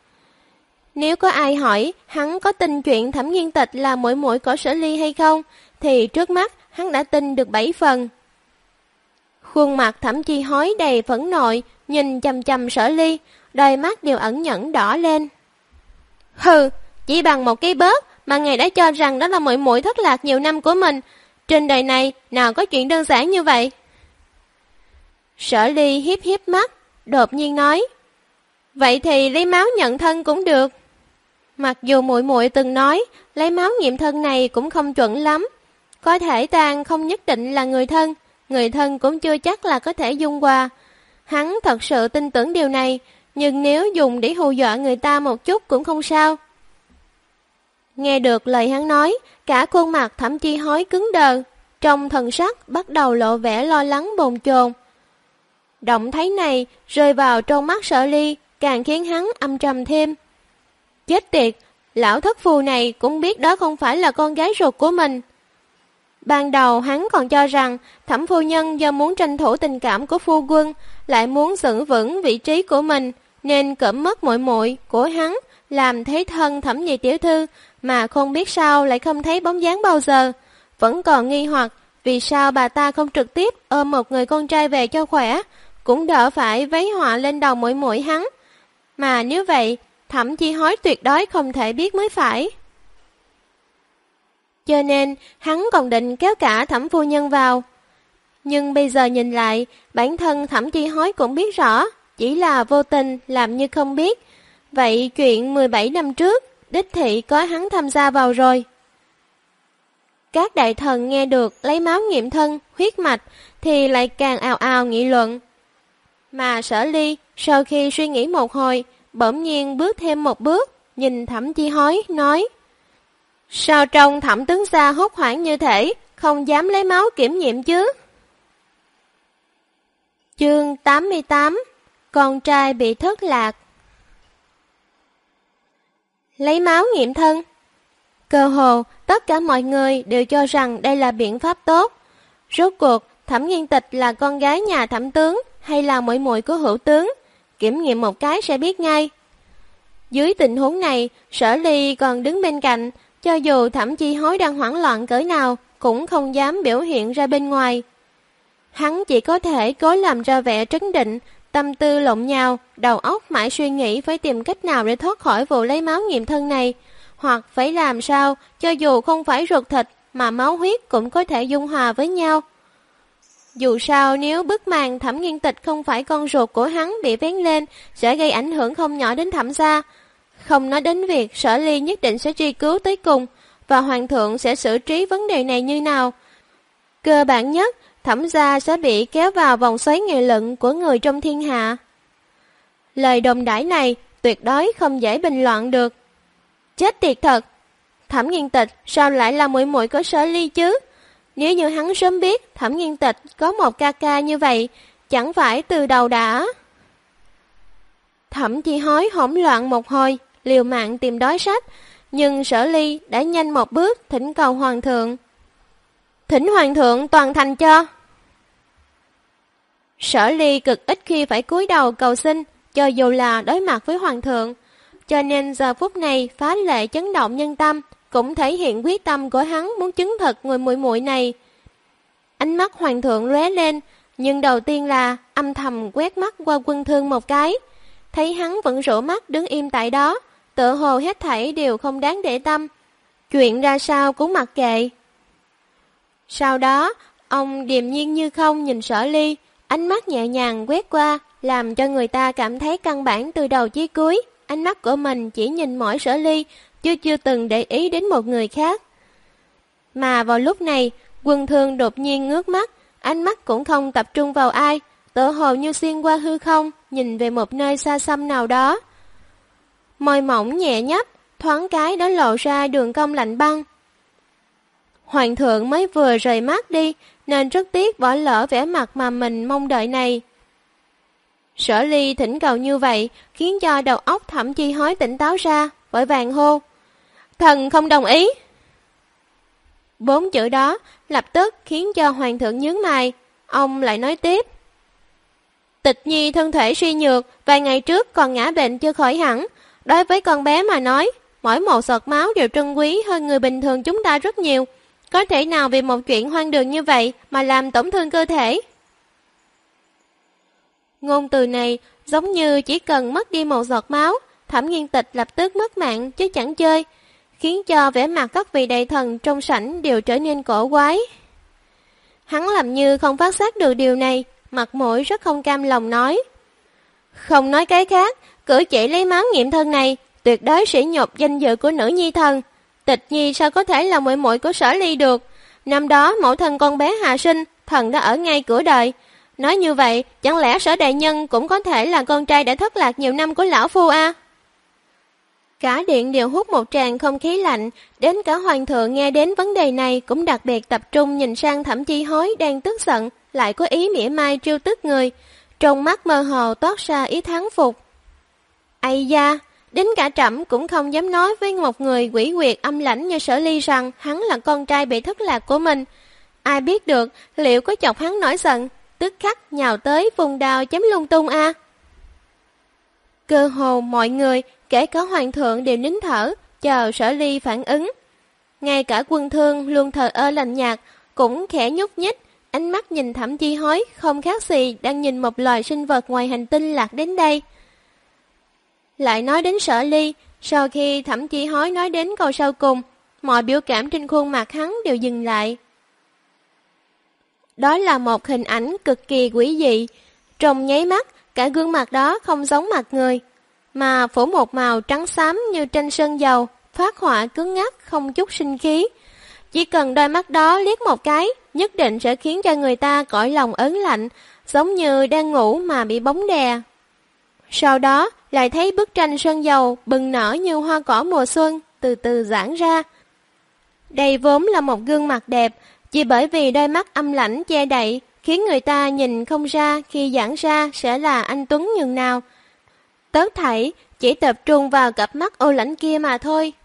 Nếu có ai hỏi hắn có tin chuyện Thẩm Nghiên Tịch là muội muội của Sở Ly hay không, thì trước mắt hắn đã tin được 7 phần. Khuôn mặt Thẩm Chi Hối đầy phẫn nộ, nhìn chằm chằm Sở Ly, đôi mắt đều ẩn nhẫn đỏ lên. Hừ, chỉ bằng một cái bớt mà ngài đã cho rằng đó là muội muội thất lạc nhiều năm của mình. Trên đời này nào có chuyện đơn giản như vậy? Sở Ly hiếp hiếp mắt, đột nhiên nói. Vậy thì lấy máu nhận thân cũng được. Mặc dù muội muội từng nói lấy máu nghiệm thân này cũng không chuẩn lắm, có thể tang không nhất định là người thân cũng chưa chắc là có thể dung hòa. Hắn thật sự tin tưởng điều này, nhưng nếu dùng để hù dọa người ta một chút cũng không sao. Nghe được lời hắn nói, cả khuôn mặt Thẩm Chi Hối cứng đờ, trong thần sắc bắt đầu lộ vẻ lo lắng bồn chồn. Động thái này rơi vào trong mắt Sở Ly, càng khiến hắn âm trầm thêm. Chết tiệt, lão thất phù này cũng biết đó không phải là con gái ruột của mình. Ban đầu hắn còn cho rằng Thẩm phu nhân do muốn tranh thủ tình cảm của phu quân, lại muốn giữ vững vị trí của mình, nên cỡm mất muội muội của hắn, làm thế thân Thẩm nhị tiểu thư, mà không biết sao lại không thấy bóng dáng bao giờ. Vẫn còn nghi hoặc vì sao bà ta không trực tiếp ôm một người con trai về cho khỏe, cũng đỡ phải vấy họa lên đầu muội muội hắn. Mà nếu vậy, Thẩm Chi Hối tuyệt đối không thể biết mới phải. Cho nên, hắn còn định kéo cả Thẩm phu nhân vào. Nhưng bây giờ nhìn lại, bản thân Thẩm Chi Hối cũng biết rõ, chỉ là vô tình làm như không biết. Vậy chuyện 17 năm trước, đích thị có hắn tham gia vào rồi. Các đại thần nghe được lấy máu nghiệm thân, huyết mạch, thì lại càng ào ào nghị luận. Mà Sở Ly, sau khi suy nghĩ một hồi, bỗng nhiên bước thêm một bước, nhìn Thẩm Chi Hối, nói: Sao trông Thẩm tướng gia hốt hoảng như thể không dám lấy máu kiểm nghiệm chứ? Chương 88: Con trai bị thất lạc. Lấy máu nghiệm thân. Cơ hồ tất cả mọi người đều cho rằng đây là biện pháp tốt. Rốt cuộc Thẩm Nghiên Tịch là con gái nhà Thẩm tướng hay là muội muội của Hữu tướng, kiểm nghiệm một cái sẽ biết ngay. Dưới tình huống này, Sở Ly còn đứng bên cạnh, cho dù Thẩm Chi Hối đang hoảng loạn cỡ nào cũng không dám biểu hiện ra bên ngoài. Hắn chỉ có thể cố làm ra vẻ trấn định, tâm tư lộn nhào, đầu óc mãi suy nghĩ phải tìm cách nào để thoát khỏi vụ lấy máu nghiệm thân này, hoặc phải làm sao cho dù không phải ruột thịt mà máu huyết cũng có thể dung hòa với nhau. Dù sao nếu bức màn Thẩm Nghiên Tịch không phải con ruột của hắn bị vén lên sẽ gây ảnh hưởng không nhỏ đến Thẩm gia. Không nói đến việc Sở Ly nhất định sẽ truy cứu tới cùng và Hoàng thượng sẽ xử trí vấn đề này như nào. Cơ bản nhất, Thẩm gia sẽ bị kéo vào vòng xoáy nghị luận của người trong thiên hạ. Lời đồn đãi này tuyệt đối không dễ bình loạn được. Chết tiệt thật! Thẩm Nghiên Tịch sao lại là muội muội của Sở Ly chứ? Nếu như hắn sớm biết Thẩm Nghiên Tịch có một ca ca như vậy, chẳng phải từ đầu đã... Thẩm Chi Hối hỗn loạn một hồi, liều mạng tìm đối sách, nhưng Sở Ly đã nhanh một bước thỉnh cầu Hoàng thượng. Thỉnh Hoàng thượng toàn thành cho. Sở Ly cực ít khi phải cúi đầu cầu xin, cho dù là đối mặt với Hoàng thượng, cho nên giờ phút này phá lệ chấn động nhân tâm, cũng thể hiện quyết tâm của hắn muốn chứng thực người muội muội này. Ánh mắt Hoàng thượng lóe lên, nhưng đầu tiên là âm thầm quét mắt qua Quân Thương một cái, thấy hắn vẫn rũ mắt đứng im tại đó, tựa hồ hết thảy đều không đáng để tâm, chuyện ra sao cũng mặc kệ. Sau đó, ông điềm nhiên như không nhìn Sở Ly, ánh mắt nhẹ nhàng quét qua, làm cho người ta cảm thấy căn bản từ đầu chí cuối, ánh mắt của mình chỉ nhìn mỗi Sở Ly, chưa từng để ý đến một người khác. Mà vào lúc này, Quân Thương đột nhiên ngước mắt, ánh mắt cũng không tập trung vào ai, tựa hồ như xuyên qua hư không, nhìn về một nơi xa xăm nào đó. Môi mỏng nhẹ nhấp, thoáng cái đã lộ ra đường cong lạnh băng. Hoàng thượng mới vừa rời mắt đi, nên rất tiếc bỏ lỡ vẻ mặt mà mình mong đợi này. Sở Ly thỉnh cầu như vậy, khiến cho đầu óc Thẩm Chi Hối tỉnh táo ra, vội vàng hô: Thần không đồng ý. 4 chữ đó lập tức khiến cho Hoàng thượng nhướng mày. Ông lại nói tiếp: Tịch Nhi thân thể suy nhược, vài ngày trước còn ngã bệnh chưa khỏi hẳn. Đối với con bé mà nói, mỗi một giọt máu đều trân quý hơn người bình thường chúng ta rất nhiều. Có thể nào vì một chuyện hoang đường như vậy mà làm tổn thương cơ thể? Ngôn từ này giống như chỉ cần mất đi một giọt máu, Thẩm Nghiên Tịch lập tức mất mạng chứ chẳng chơi, khiến cho vẻ mặt các vị đại thần trong sảnh đều trở nên cổ quái. Hắn làm như không phát giác được điều này, mặt mũi rất không cam lòng nói: Không nói cái khác, cử chỉ lấy máu nghiệm thân này tuyệt đối sỉ nhục danh dự của nữ nhi thần. Tịch Nhi sao có thể là muội muội của Sở Ly được? Năm đó mẫu thân con bé hạ sinh, thần đã ở ngay cửa đời. Nói như vậy, chẳng lẽ Sở đại nhân cũng có thể là con trai đã thất lạc nhiều năm của lão phu à? Cả điện đều hút một tràng không khí lạnh, đến cả Hoàng thượng nghe đến vấn đề này cũng đặc biệt tập trung nhìn sang Thẩm Chi Hối đang tức giận, lại có ý mỉa mai trêu tức người. Trong mắt mơ hồ toát ra ý thán phục. Ây da, đến cả trẫm cũng không dám nói với một người quỷ quyệt âm lãnh như Sở Ly rằng hắn là con trai bị thất lạc của mình. Ai biết được liệu có chọc hắn nổi giận, tức khắc nhào tới vùng đao chém lung tung a. Cơ hồ mọi người, kể cả Hoàng thượng đều nín thở, chờ Sở Ly phản ứng. Ngay cả Quân Thương luôn thờ ơ lạnh nhạt, cũng khẽ nhúc nhích, ánh mắt nhìn Thẩm Chi Hối không khác gì đang nhìn một loài sinh vật ngoài hành tinh lạc đến đây. Lại nói đến Sở Ly, sau khi Thẩm Chi Hối nói đến câu sau cùng, mọi biểu cảm trên khuôn mặt hắn đều dừng lại. Đó là một hình ảnh cực kỳ quỷ dị, trong nháy mắt, cả gương mặt đó không giống mặt người, mà phủ một màu trắng xám như tranh sơn dầu, phát họa cứng ngắc không chút sinh khí. Chỉ cần đôi mắt đó liếc một cái, nhất định sẽ khiến cho người ta cõi lòng ớn lạnh, giống như đang ngủ mà bị bóng đè. Sau đó lại thấy bức tranh sơn dầu bừng nở như hoa cỏ mùa xuân từ từ giãn ra. Đây vốn là một gương mặt đẹp, chỉ bởi vì đôi mắt âm lãnh che đậy khiến người ta nhìn không ra khi giãn ra sẽ là anh tuấn nhường nào. Tất thảy chỉ tập trung vào cặp mắt ô lãnh kia mà thôi.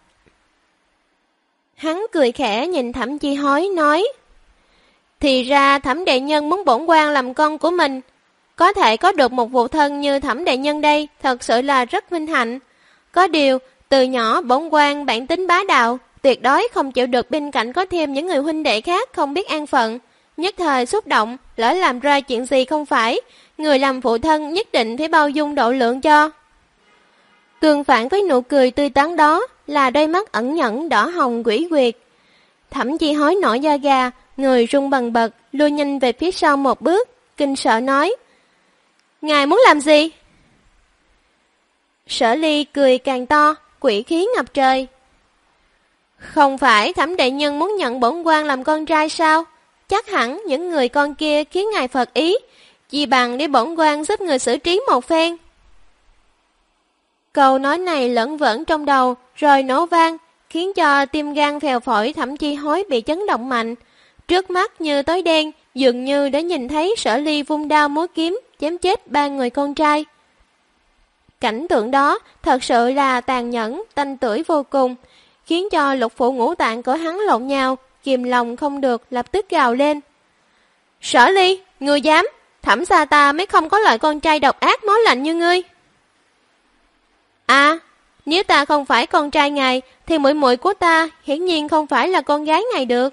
Hắn cười khẽ nhìn Thẩm Chi Hối nói: thì ra Thẩm đại nhân muốn bổn quan làm con của mình. Có thể có được một phụ thân như Thẩm đại nhân đây thật sự là rất vinh hạnh. Có điều, từ nhỏ bổn quan bản tính bá đạo, tuyệt đối không chịu được bên cạnh có thêm những người huynh đệ khác không biết an phận. Nhất thời xúc động, lỡ làm ra chuyện gì không phải, người làm phụ thân nhất định phải bao dung độ lượng cho. Tương phản với nụ cười tươi tắn đó là đôi mắt ẩn nhẫn đỏ hồng quỷ quyệt. Thẩm Chi Hối nổi da gà, người run bần bật, lui nhanh về phía sau một bước, kinh sợ nói: ngài muốn làm gì? Sở Ly cười càng to, quỷ khí ngập trời. Không phải Thẩm đại nhân muốn nhận bổn quan làm con trai sao? Chắc hẳn những người con kia khiến ngài phật ý, chỉ bằng để bổn quan giúp người xử trí một phen. Câu nói này lẫn vẩn trong đầu rồi nổ vang, khiến cho tim gan phèo phổi Thẩm Chi Hối bị chấn động mạnh. Trước mắt như tối đen, dường như đã nhìn thấy Sở Ly vung đao múa kiếm chém chết 3 người con trai. Cảnh tượng đó thật sự là tàn nhẫn, tanh tưởi vô cùng, khiến cho lục phủ ngũ tạng của hắn lộn nhào, kìm lòng không được lập tức gào lên: Sở Ly, ngươi dám? Thẩm gia ta mới không có loại con trai độc ác máu lạnh như ngươi. À, nếu ta không phải con trai ngài thì muội muội của ta hiển nhiên không phải là con gái ngài được.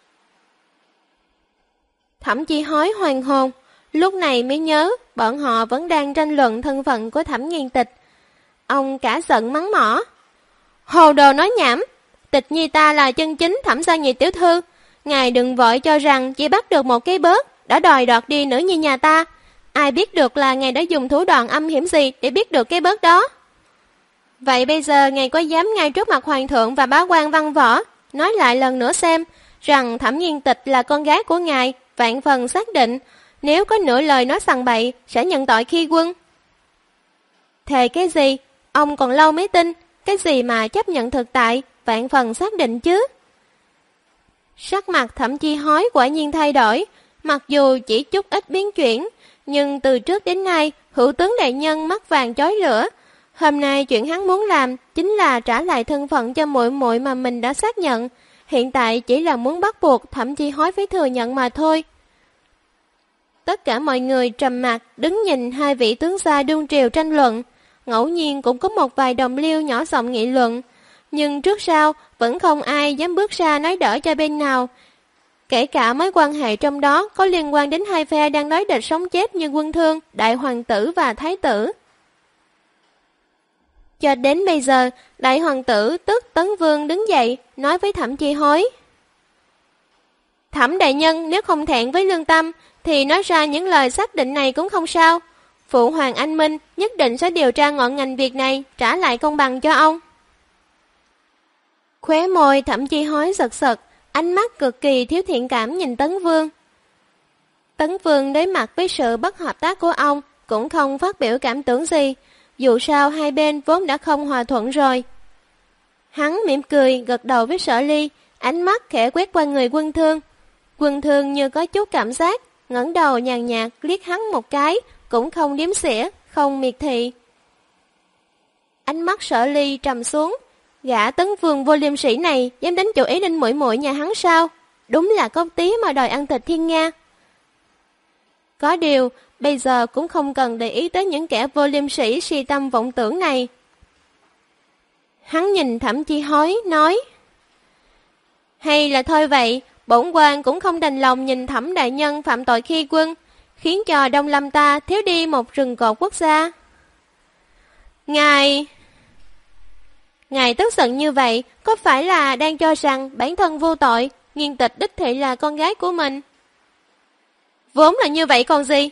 Thẩm Chi Hối hoàn hồn, lúc này mới nhớ bọn họ vẫn đang tranh luận thân phận của Thẩm Nghiên Tịch. Ông cả giận mắng mỏ: hồ đồ nói nhảm, Tịch nhi ta là chân chính Thẩm gia nhị tiểu thư, ngài đừng vội cho rằng chỉ bắt được một cái bớt đã đòi đoạt đi nữ nhi nhà ta. Ai biết được là ngài đã dùng thủ đoạn âm hiểm gì để biết được cái bớt đó. Vậy bây giờ ngài có dám ngay trước mặt hoàng thượng và bá quan văn võ nói lại lần nữa xem rằng Thẩm Nghiên Tịch là con gái của ngài, vạn phần xác định, nếu có nửa lời nói sằng bậy sẽ nhận tội khi quân. Thề cái gì? Ông còn lâu mới tin, cái gì mà chấp nhận thực tại, vạn phần xác định chứ? Sắc mặt Thẩm Chi Hối quả nhiên thay đổi, mặc dù chỉ chút ít biến chuyển, nhưng từ trước đến nay hữu tướng đại nhân mắt vàng chói lửa. Hôm nay chuyện hắn muốn làm chính là trả lại thân phận cho muội muội mà mình đã xác nhận, hiện tại chỉ là muốn bắt buộc Thẩm Chi Hối phải thừa nhận mà thôi. Tất cả mọi người trầm mặc đứng nhìn hai vị tướng gia đương triều tranh luận, ngẫu nhiên cũng có một vài đồng liêu nhỏ giọng nghị luận, nhưng trước sau vẫn không ai dám bước ra nói đỡ cho bên nào. Kể cả mối quan hệ trong đó có liên quan đến hai phe đang đối địch sống chết như Quân Thương, đại hoàng tử và thái tử. Cho đến bây giờ, đại hoàng tử tức Tấn Vương đứng dậy nói với Thẩm Chi Hối: Thẩm đại nhân nếu không thẹn với lương tâm thì nói ra những lời xác định này cũng không sao. Phụ hoàng anh minh nhất định sẽ điều tra ngọn ngành việc này, trả lại công bằng cho ông. Khóe môi Thẩm Chi Hối giật giật, ánh mắt cực kỳ thiếu thiện cảm nhìn Tấn Vương. Tấn Vương đối mặt với sự bất hợp tác của ông cũng không phát biểu cảm tưởng gì, dù sao hai bên vốn đã không hòa thuận rồi. Hắn mỉm cười gật đầu với Sở Ly, ánh mắt khẽ quét qua người Quân Thương. Quân Thương như có chút cảm giác, ngẩng đầu nhàn nhạt liếc hắn một cái, cũng không điếm xỉa, không miệt thị. Ánh mắt Sở Ly trầm xuống, gã Tấn Vương vô liêm sĩ này dám đánh chủ ý đến muội muội nhà hắn sao? Đúng là cóc tí mà đòi ăn thịt thiên nga. Có điều, bây giờ cũng không cần để ý tới những kẻ vô liêm sĩ si tâm vọng tưởng này. Hắn nhìn Thẩm Chi Hối nói: hay là thôi vậy, bổn quan cũng không đành lòng nhìn Thẩm đại nhân phạm tội khi quân, khiến cho Đông Lâm ta thiếu đi một rừng cột quốc gia. Ngài tức giận như vậy, có phải là đang cho rằng bản thân vô tội, Nghiên Tịch đích thị là con gái của mình? Vốn là như vậy còn gì?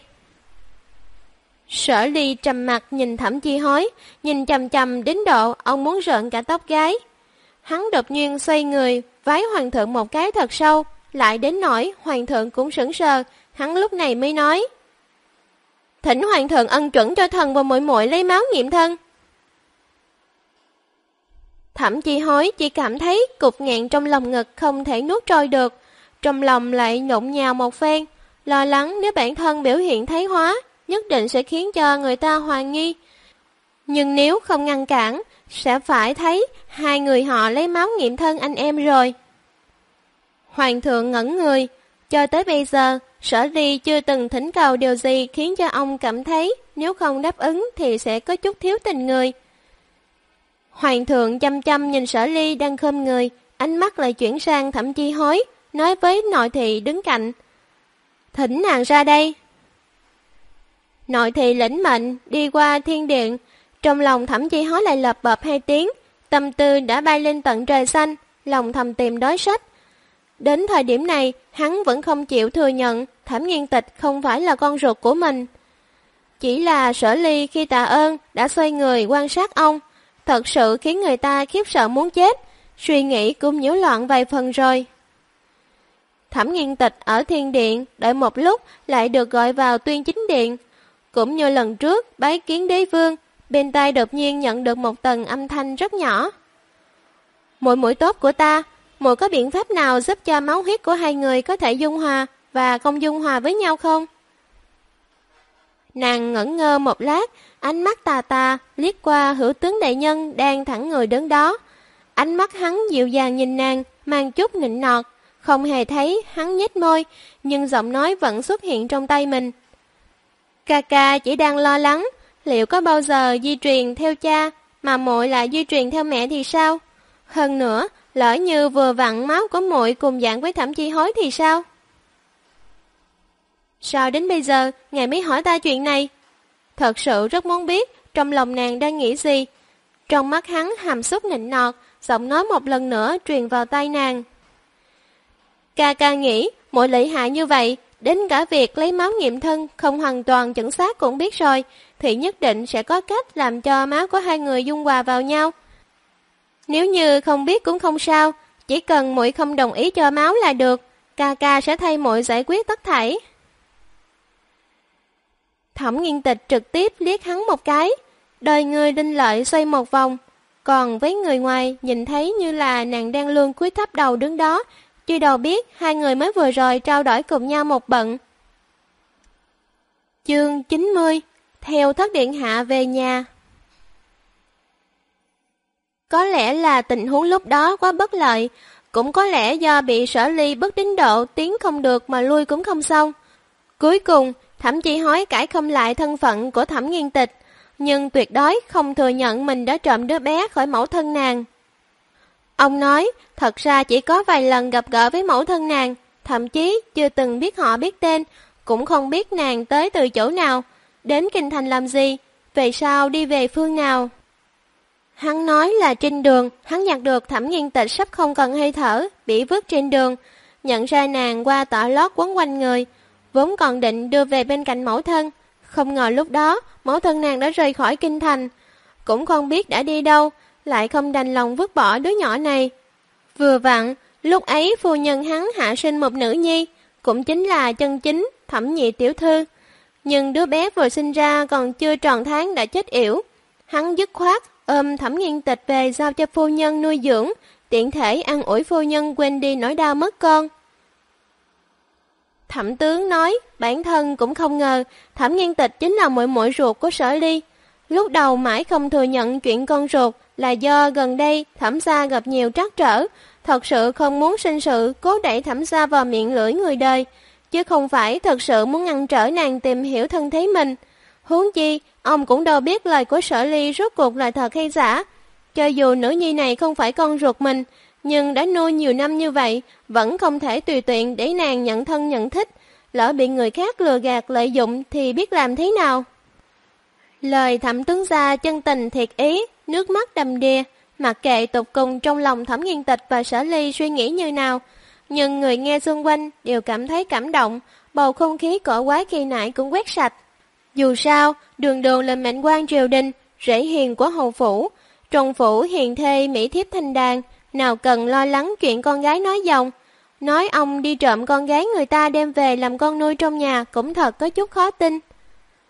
Sở Ly trầm mặt nhìn Thẩm Chi Hối, nhìn chằm chằm đến độ ông muốn rợn cả tóc gáy. Hắn đột nhiên xoay người, vái hoàng thượng một cái thật sâu, lại đến nỗi hoàng thượng cũng sững sờ, hắn lúc này mới nói: thỉnh hoàng thượng ân chuẩn cho thần và muội muội lấy máu nghiệm thân. Thẩm Chi Hối chỉ cảm thấy cục nghẹn trong lòng ngực không thể nuốt trôi được, trong lòng lại nhộn nhào một phen, lo lắng nếu bản thân biểu hiện thái hóa, nhất định sẽ khiến cho người ta hoài nghi. Nhưng nếu không ngăn cản, sẽ phải thấy hai người họ lấy máu nghiệm thân anh em rồi. Hoàng thượng ngẩn người, cho tới bây giờ, Sở Ly chưa từng thỉnh cầu điều gì khiến cho ông cảm thấy nếu không đáp ứng thì sẽ có chút thiếu tình người. Hoàng thượng chăm chăm nhìn Sở Ly đang khom người, ánh mắt lại chuyển sang Thẩm Chi Hối, nói với nội thị đứng cạnh. Thỉnh nàng ra đây. Nội thị lĩnh mệnh, đi qua thiên điện, trong lòng Thẩm Chi Hối lại lợp bợp hai tiếng, tâm tư đã bay lên tận trời xanh, lòng thầm tìm đối sách. Đến thời điểm này, hắn vẫn không chịu thừa nhận Thẩm Nghiên Tịch không phải là con ruột của mình. Chỉ là Sở Ly khi tạ ơn đã xoay người quan sát ông, thật sự khiến người ta khiếp sợ muốn chết, suy nghĩ cũng nhiễu loạn vài phần rồi. Thẩm Nghiên Tịch ở thiên điện, đợi một lúc lại được gọi vào tuyên chính điện. Cũng như lần trước bái kiến đế vương, bên tai đột nhiên nhận được một tầng âm thanh rất nhỏ. Muội muội tốt của ta, muội có biện pháp nào giúp cho máu huyết của hai người có thể dung hòa và không dung hòa với nhau không? Nàng ngẩn ngơ một lát, ánh mắt tà tà liếc qua Hữu tướng đại nhân đang thẳng người đứng đó. Ánh mắt hắn dịu dàng nhìn nàng, mang chút nịnh nọt, không hề thấy hắn nhếch môi, nhưng giọng nói vẫn xuất hiện trong tay mình. Ca ca chỉ đang lo lắng, liệu có bao giờ di truyền theo cha mà muội lại di truyền theo mẹ thì sao? Hơn nữa, lỡ như vừa vặn máu của muội cùng dạng với Thẩm Chi Hối thì sao? Sao đến bây giờ ngài mới hỏi ta chuyện này? Thật sự rất muốn biết trong lòng nàng đang nghĩ gì. Trong mắt hắn hàm xúc nịnh nọt, giọng nói một lần nữa truyền vào tai nàng. Ca ca nghĩ muội lợi hại như vậy, đến cả việc lấy máu nghiệm thân không hoàn toàn chuẩn xác cũng biết rồi, thì nhất định sẽ có cách làm cho máu của hai người dung hòa vào nhau. Nếu như không biết cũng không sao, chỉ cần muội không đồng ý cho máu là được, ca ca sẽ thay muội giải quyết tất thảy. Thẩm Nghiên Tịch trực tiếp liếc hắn một cái, đời người đinh lợi xoay một vòng, còn với người ngoài nhìn thấy như là nàng đang luôn cúi thấp đầu đứng đó, chưa đâu biết hai người mới vừa rồi trao đổi cùng nhau một bận. Chương 90. Theo Thất Điện Hạ về nhà. Có lẽ là tình huống lúc đó quá bất lợi, cũng có lẽ do bị Sở Ly bức đến độ tiến không được mà lui cũng không xong. Cuối cùng, Thẩm Chi Hối cãi không lại thân phận của Thẩm Nghiên Tịch, nhưng tuyệt đối không thừa nhận mình đã trộm đứa bé khỏi mẫu thân nàng. Ông nói, thật ra chỉ có vài lần gặp gỡ với mẫu thân nàng, thậm chí chưa từng biết họ biết tên, cũng không biết nàng tới từ chỗ nào, đến Kinh Thành làm gì, về sau đi về phương nào. Hắn nói là trên đường, hắn nhặt được Thẩm Nghiên Tịch sắp không còn hơi thở, bị vứt trên đường, nhận ra nàng qua tọa lót quấn quanh người, vốn còn định đưa về bên cạnh mẫu thân, không ngờ lúc đó mẫu thân nàng đã rời khỏi Kinh Thành, cũng không biết đã đi đâu, lại không đành lòng vứt bỏ đứa nhỏ này. Vừa vặn, lúc ấy phu nhân hắn hạ sinh một nữ nhi, cũng chính là chân chính Thẩm nhị tiểu thư, nhưng đứa bé vừa sinh ra còn chưa tròn tháng đã chết yểu. Hắn dứt khoát ôm Thẩm Nghiên Tịch về giao cho phu nhân nuôi dưỡng, tiện thể an ủi phu nhân quên đi nỗi đau mất con. Thẩm tướng nói, bản thân cũng không ngờ Thẩm Nghiên Tịch chính là muội muội ruột của Sở Ly. Lúc đầu mãi không thừa nhận chuyện con ruột là do gần đây Thẩm gia gặp nhiều trắc trở, thật sự không muốn sinh sự cố đẩy Thẩm gia vào miệng lưỡi người đời, chứ không phải thật sự muốn ngăn trở nàng tìm hiểu thân thế mình. Huống chi, ông cũng đâu biết lời của Sở Ly rốt cuộc là thật hay giả. Cho dù nữ nhi này không phải con ruột mình, nhưng đã nuôi nhiều năm như vậy, vẫn không thể tùy tiện để nàng nhận thân nhận thích. Lỡ bị người khác lừa gạt lợi dụng thì biết làm thế nào? Lời Thẩm tướng gia chân tình thiệt ý, nước mắt đầm đìa, mặc kệ tục cùng trong lòng Thẩm Nghiên Tịch và Sở Ly suy nghĩ như nào. Nhưng người nghe xung quanh đều cảm thấy cảm động, bầu không khí cổ quái khi nãy cũng quét sạch. Dù sao, Đường Đường là mệnh quan triều đình, rễ hiền của hầu phủ, trong phủ hiền thê mỹ thiếp thanh đàn, nào cần lo lắng chuyện con gái nói dòng. Nói ông đi trộm con gái người ta đem về làm con nuôi trong nhà cũng thật có chút khó tin.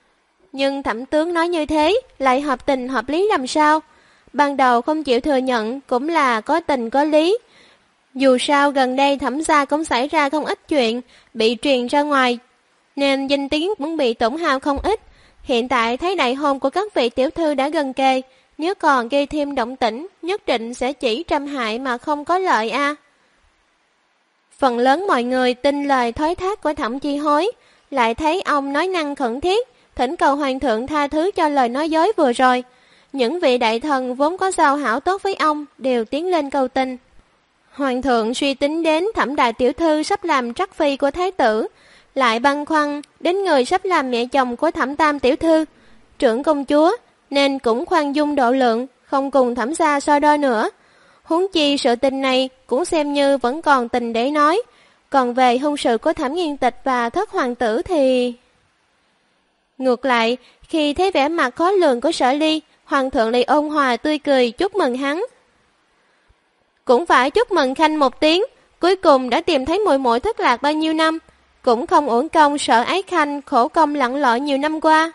Nhưng thẩm tướng nói như thế lại hợp tình hợp lý làm sao? Ban đầu không chịu thừa nhận cũng là có tình có lý. Dù sao gần đây thẩm gia cũng xảy ra không ít chuyện bị truyền ra ngoài, nên danh tiếng cũng bị tổn hao không ít. Hiện tại thấy đại hôn của các vị tiểu thư đã gần kề, nếu còn gây thêm động tĩnh, nhất định sẽ chỉ trăm hại mà không có lợi a. Phần lớn mọi người tin lời thoái thác của Thẩm Chi Hối, lại thấy ông nói năng khẩn thiết, thỉnh cầu hoàng thượng tha thứ cho lời nói dối vừa rồi. Những vị đại thần vốn có giao hảo tốt với ông đều tiến lên cầu tình. Hoàng thượng suy tính đến Thẩm đại tiểu thư sắp làm trắc phi của thái tử, lại băn khoăn đến người sắp làm mẹ chồng của Thẩm tam tiểu thư, trưởng công chúa, nên cũng khoan dung độ lượng, không cùng Thẩm gia so đo nữa. Huống chi sự tình này cũng xem như vẫn còn tình để nói. Còn về hôn sự của Thẩm Nghiên Tịch và thất hoàng tử thì... Ngược lại, khi thấy vẻ mặt khó lường của Sở Ly, hoàng thượng lại ôn hòa tươi cười chúc mừng hắn. Cũng phải chúc mừng Khanh một tiếng, cuối cùng đã tìm thấy muội muội thất lạc bao nhiêu năm, cũng không uổng công Sở Ái Khanh khổ công lặn lội nhiều năm qua.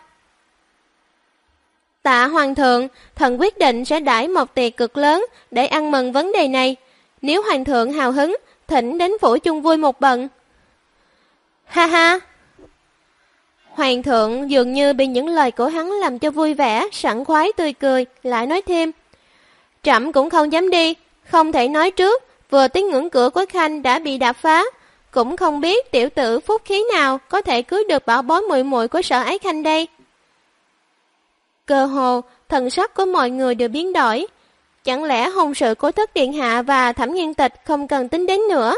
Tạ hoàng thượng, thần quyết định sẽ đãi một tiệc cực lớn để ăn mừng vấn đề này. Nếu hoàng thượng hào hứng, thỉnh đến phủ chung vui một bận. Ha ha! Hoàng thượng dường như bị những lời của hắn làm cho vui vẻ, sảng khoái tươi cười, lại nói thêm. Trẫm cũng không dám đi, không thể nói trước, vừa tiếng ngưỡng cửa của Khanh đã bị đạp phá. Cũng không biết tiểu tử phúc khí nào có thể cưới được bảo bối muội muội của Sở Ái Khanh đây. Cơ hồ, thần sắc của mọi người đều biến đổi. Chẳng lẽ hôn sự của Thất Điện Hạ và Thẩm Nghiên Tịch không cần tính đến nữa?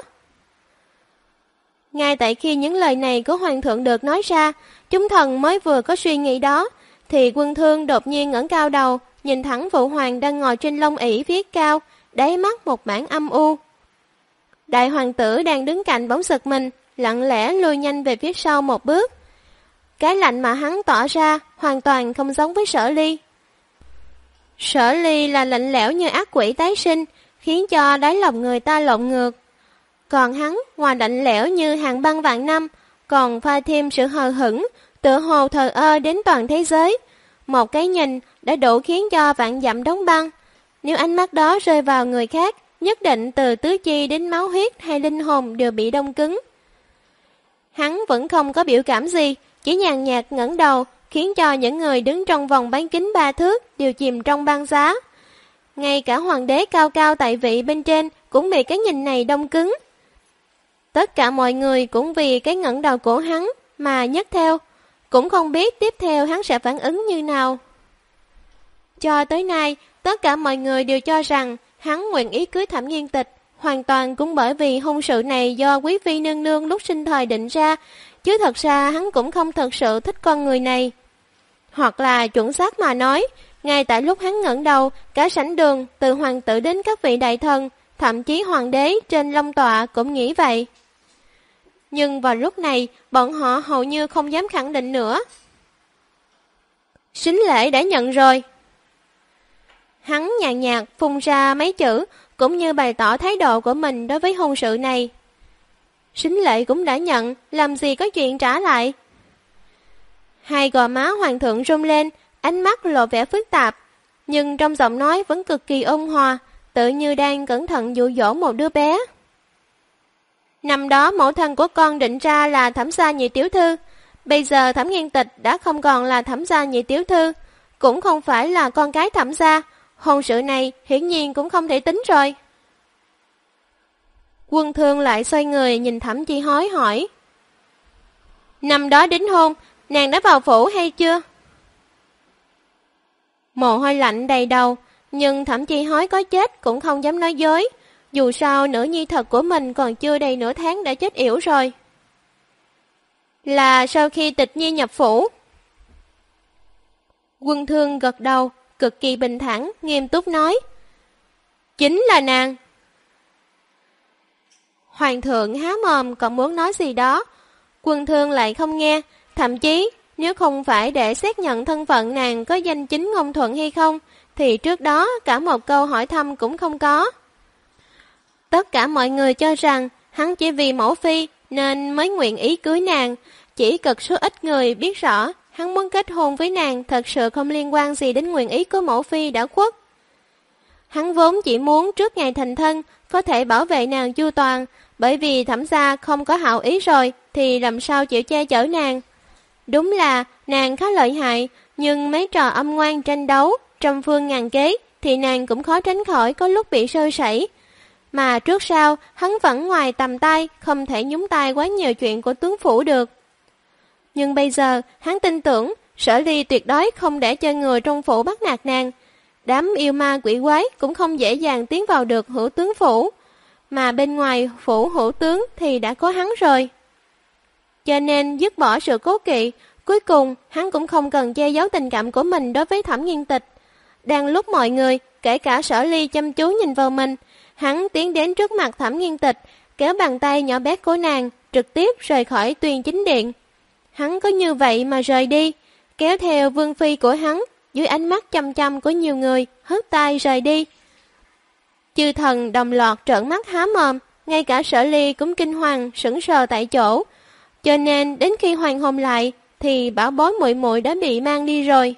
Ngay tại khi những lời này của Hoàng thượng được nói ra, chúng thần mới vừa có suy nghĩ đó, thì Quân Thương đột nhiên ngẩng cao đầu, nhìn thẳng Phụ Hoàng đang ngồi trên lông ỷ phía cao, đáy mắt một mảng âm u. Đại hoàng tử đang đứng cạnh bỗng giật mình, lặng lẽ lùi nhanh về phía sau một bước. Cái lạnh mà hắn tỏ ra hoàn toàn không giống với Sở Ly. Sở Ly là lạnh lẽo như ác quỷ tái sinh, khiến cho đáy lòng người ta lộn ngược. Còn hắn, ngoài lạnh lẽo như hàng băng vạn năm, còn pha thêm sự hờ hững, tựa hồ thờ ơ đến toàn thế giới. Một cái nhìn đã đủ khiến cho vạn dặm đóng băng. Nếu ánh mắt đó rơi vào người khác, nhất định từ tứ chi đến máu huyết hay linh hồn đều bị đông cứng. Hắn vẫn không có biểu cảm gì, chỉ nhàn nhạt ngẩng đầu, khiến cho những người đứng trong vòng bán kính 3 thước đều chìm trong băng giá. Ngay cả hoàng đế cao cao tại vị bên trên cũng bị cái nhìn này đông cứng. Tất cả mọi người cũng vì cái ngẩng đầu của hắn mà nhấc theo, cũng không biết tiếp theo hắn sẽ phản ứng như nào. Cho tới nay, tất cả mọi người đều cho rằng hắn nguyện ý cưới Thẩm Nghiên Tịch, hoàn toàn cũng bởi vì hôn sự này do quý phi nương nương lúc sinh thời định ra, chứ thật ra hắn cũng không thật sự thích con người này. Hoặc là chuẩn xác mà nói, ngay tại lúc hắn ngẩng đầu, cả sảnh đường, từ hoàng tử đến các vị đại thần, thậm chí hoàng đế trên long tọa cũng nghĩ vậy. Nhưng vào lúc này, bọn họ hầu như không dám khẳng định nữa. Sính lễ đã nhận rồi. Hắn nhàn nhạt phun ra mấy chữ, cũng như bày tỏ thái độ của mình đối với hôn sự này. Sính lễ cũng đã nhận, làm gì có chuyện trả lại. Hai gò má hoàng thượng rung lên, ánh mắt lộ vẻ phức tạp, nhưng trong giọng nói vẫn cực kỳ ôn hòa, tự như đang cẩn thận dụ dỗ một đứa bé. Năm đó mẫu thân của con định ra là Thẩm gia nhị tiểu thư, bây giờ Thẩm Nghiên Tịch đã không còn là Thẩm gia nhị tiểu thư, cũng không phải là con cái Thẩm gia, hôn sự này hiển nhiên cũng không thể tính rồi. Quân Thương lại xoay người nhìn Thẩm Chi Hối hỏi. Năm đó đính hôn, nàng đã vào phủ hay chưa? Mồ hôi lạnh đầy đầu, nhưng Thẩm Chi Hối có chết cũng không dám nói dối. Dù sao nữ nhi thật của mình còn chưa đầy nửa tháng đã chết yểu rồi. Là sau khi Tịch Nhi nhập phủ. Quân Thương gật đầu, cực kỳ bình thản, nghiêm túc nói. Chính là nàng. Hoàng thượng há mồm còn muốn nói gì đó, Quân Thương lại không nghe, thậm chí nếu không phải để xác nhận thân phận nàng có danh chính ngôn thuận hay không, thì trước đó cả một câu hỏi thăm cũng không có. Tất cả mọi người cho rằng hắn chỉ vì mẫu phi nên mới nguyện ý cưới nàng, chỉ cực số ít người biết rõ hắn muốn kết hôn với nàng thật sự không liên quan gì đến nguyện ý của mẫu phi đã khuất. Hắn vốn chỉ muốn trước ngày thành thân có thể bảo vệ nàng chu toàn, bởi vì Thẩm gia không có hảo ý rồi thì làm sao chịu che chở nàng. Đúng là nàng khá lợi hại, nhưng mấy trò âm ngoan tranh đấu, trăm phương ngàn kế thì nàng cũng khó tránh khỏi có lúc bị sơ sẩy. Mà trước sau hắn vẫn ngoài tầm tay, không thể nhúng tay quá nhiều chuyện của tướng phủ được. Nhưng bây giờ hắn tin tưởng Sở Ly tuyệt đối không để cho người trong phủ bắt nạt nàng. Đám yêu ma quỷ quái cũng không dễ dàng tiến vào được hữu tướng phủ, mà bên ngoài phủ hữu tướng thì đã có hắn rồi. Cho nên dứt bỏ sự cố kỵ, cuối cùng hắn cũng không cần che giấu tình cảm của mình đối với Thẩm Nghiên Tịch. Đang lúc mọi người, kể cả Sở Ly chăm chú nhìn vào mình, hắn tiến đến trước mặt Thẩm Nghiên Tịch, kéo bàn tay nhỏ bé của nàng, trực tiếp rời khỏi Tuyền Chính Điện. Hắn có như vậy mà rời đi, kéo theo vương phi của hắn, dưới ánh mắt chăm chăm của nhiều người, hất tay rời đi. Chư thần đồng loạt trợn mắt há mồm, ngay cả Sở Ly cũng kinh hoàng sững sờ tại chỗ. Cho nên đến khi hoàng hôn lại thì bảo bối muội muội đã bị mang đi rồi.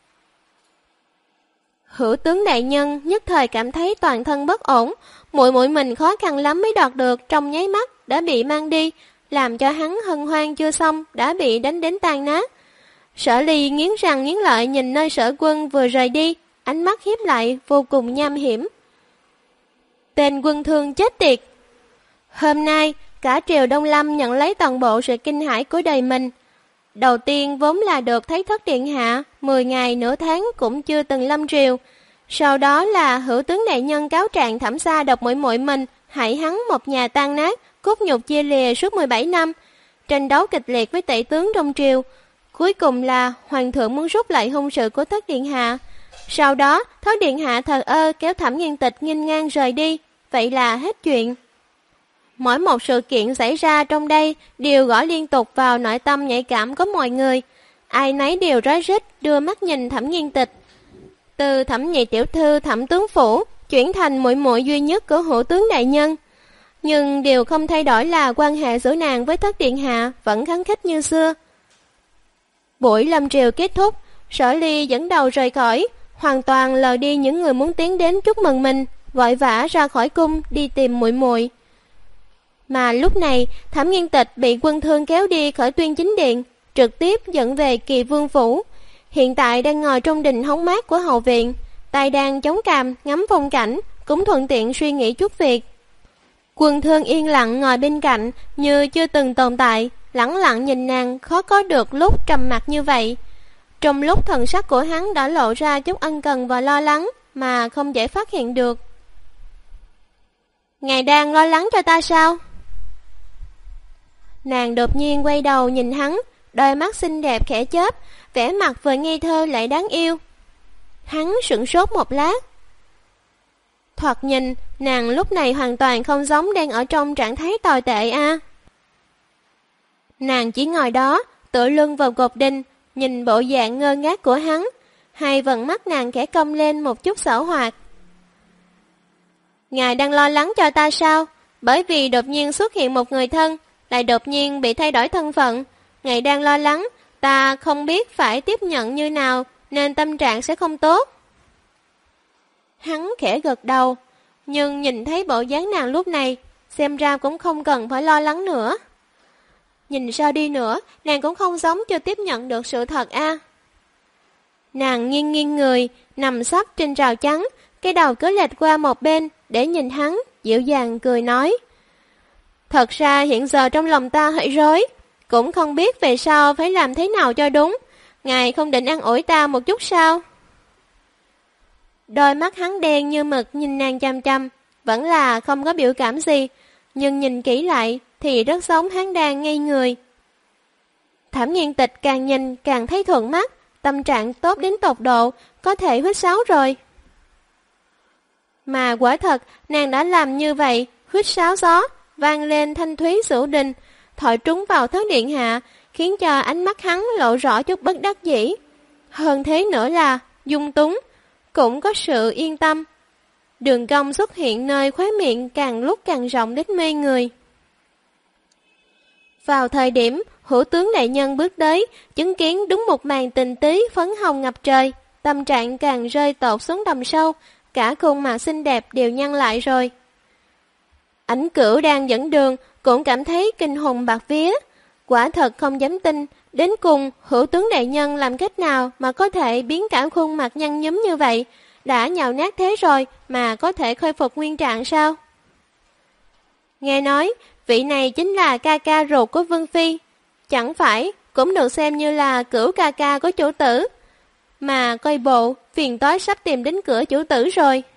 Hữu tướng đại nhân nhất thời cảm thấy toàn thân bất ổn, muội muội mình khó khăn lắm mới đoạt được, trong nháy mắt đã bị mang đi, làm cho hắn hân hoan chưa xong đã bị đánh đến tan nát. Sở Ly nghiến răng nghiến lợi nhìn nơi Sở Quân vừa rời đi, ánh mắt hiếp lại vô cùng nham hiểm. Tên quân thương chết tiệt! Hôm nay cả triều Đông Lâm nhận lấy toàn bộ sự kinh hãi của đời mình. Đầu tiên vốn là được thấy thất điện hạ, 10 ngày nửa tháng cũng chưa từng lâm triều. Sau đó là hữu tướng đại nhân cáo trạng Thẩm gia độc muội muội mình, hại hắn một nhà tan nát, cốt nhục chia lìa suốt 17 năm, tranh đấu kịch liệt với tể tướng trong triều. Cuối cùng là hoàng thượng muốn rút lại hôn sự của thất điện hạ. Sau đó thất điện hạ thờ ơ kéo Thẩm Nghiên Tịch nghênh ngang rời đi. Vậy là hết chuyện. Mỗi một sự kiện xảy ra trong đây đều gõ liên tục vào nội tâm nhạy cảm của mọi người. Ai nấy đều rối rít đưa mắt nhìn Thẩm Nghiên Tịch. Từ Thẩm nhị tiểu thư Thẩm tướng phủ chuyển thành muội muội duy nhất của hữu tướng đại nhân. Nhưng điều không thay đổi là quan hệ giữa nàng với thất điện hạ vẫn khăng khít như xưa. Buổi lâm triều kết thúc, Sở Ly dẫn đầu rời khỏi, hoàn toàn lờ đi những người muốn tiến đến chúc mừng mình, vội vã ra khỏi cung đi tìm muội muội. Mà lúc này, Thẩm Nghiên Tịch bị quân thương kéo đi khỏi Tuyên Chính Điện, trực tiếp dẫn về Kỳ Vương phủ. Hiện tại đang ngồi trong đình hóng mát của hậu viện, tay đang chống cằm ngắm phong cảnh, cũng thuận tiện suy nghĩ chút việc. Quân thương yên lặng ngồi bên cạnh như chưa từng tồn tại, lẳng lặng nhìn nàng, khó có được lúc trầm mặc như vậy. Trong lúc thần sắc của hắn đã lộ ra chút ân cần và lo lắng mà không dễ phát hiện được. Ngài đang lo lắng cho ta sao? Nàng đột nhiên quay đầu nhìn hắn, đôi mắt xinh đẹp khẽ chớp, vẻ mặt vừa ngây thơ lại đáng yêu. Hắn sửng sốt một lát. Thoạt nhìn, nàng lúc này hoàn toàn không giống đang ở trong trạng thái tồi tệ a. Nàng chỉ ngồi đó, tựa lưng vào cột đình, nhìn bộ dạng ngơ ngác của hắn, hai vầng mắt nàng khẽ cong lên một chút xảo hoạt. Ngài đang lo lắng cho ta sao? Bởi vì đột nhiên xuất hiện một người thân, lại đột nhiên bị thay đổi thân phận. Ngài đang lo lắng, ta không biết phải tiếp nhận như nào, nên tâm trạng sẽ không tốt. Hắn khẽ gật đầu, nhưng nhìn thấy bộ dáng nàng lúc này, xem ra cũng không cần phải lo lắng nữa. Nhìn sao đi nữa, nàng cũng không giống chưa tiếp nhận được sự thật a. Nàng nghiêng nghiêng người, nằm sấp trên rào trắng, cái đầu cứ lệch qua một bên để nhìn hắn, dịu dàng cười nói. Thật ra hiện giờ trong lòng ta hơi rối, cũng không biết về sau phải làm thế nào cho đúng. Ngài không định an ủi ta một chút sao? Đôi mắt hắn đen như mực nhìn nàng chăm chăm, vẫn là không có biểu cảm gì, nhưng nhìn kỹ lại thì rất giống hắn đang ngây người. Thẩm Nghiên Tịch càng nhìn càng thấy thuận mắt, tâm trạng tốt đến tột độ, có thể huýt sáo rồi. Mà quả thật, nàng đã làm như vậy, huýt sáo gió, vang lên thanh thúy sửu đình, thổi trúng vào thất điện hạ, khiến cho ánh mắt hắn lộ rõ chút bất đắc dĩ. Hơn thế nữa là, dung túng, cũng có sự yên tâm. Đường cong xuất hiện nơi khóe miệng càng lúc càng rộng đến mê người. Vào thời điểm hữu tướng đại nhân bước tới, chứng kiến đúng một màn tình tí phấn hồng ngập trời, tâm trạng càng rơi tột xuống đầm sâu, cả khuôn mặt xinh đẹp đều nhăn lại rồi. Ảnh Cửu đang dẫn đường cũng cảm thấy kinh hồn bạt vía, quả thật không dám tin, đến cùng hữu tướng đại nhân làm cách nào mà có thể biến cả khuôn mặt nhăn nhúm như vậy, đã nhào nát thế rồi mà có thể khôi phục nguyên trạng sao? Nghe nói, vị này chính là ca ca ruột của Vương Phi, chẳng phải cũng được xem như là Cửu ca ca của chủ tử, mà coi bộ phiền toái sắp tìm đến cửa chủ tử rồi.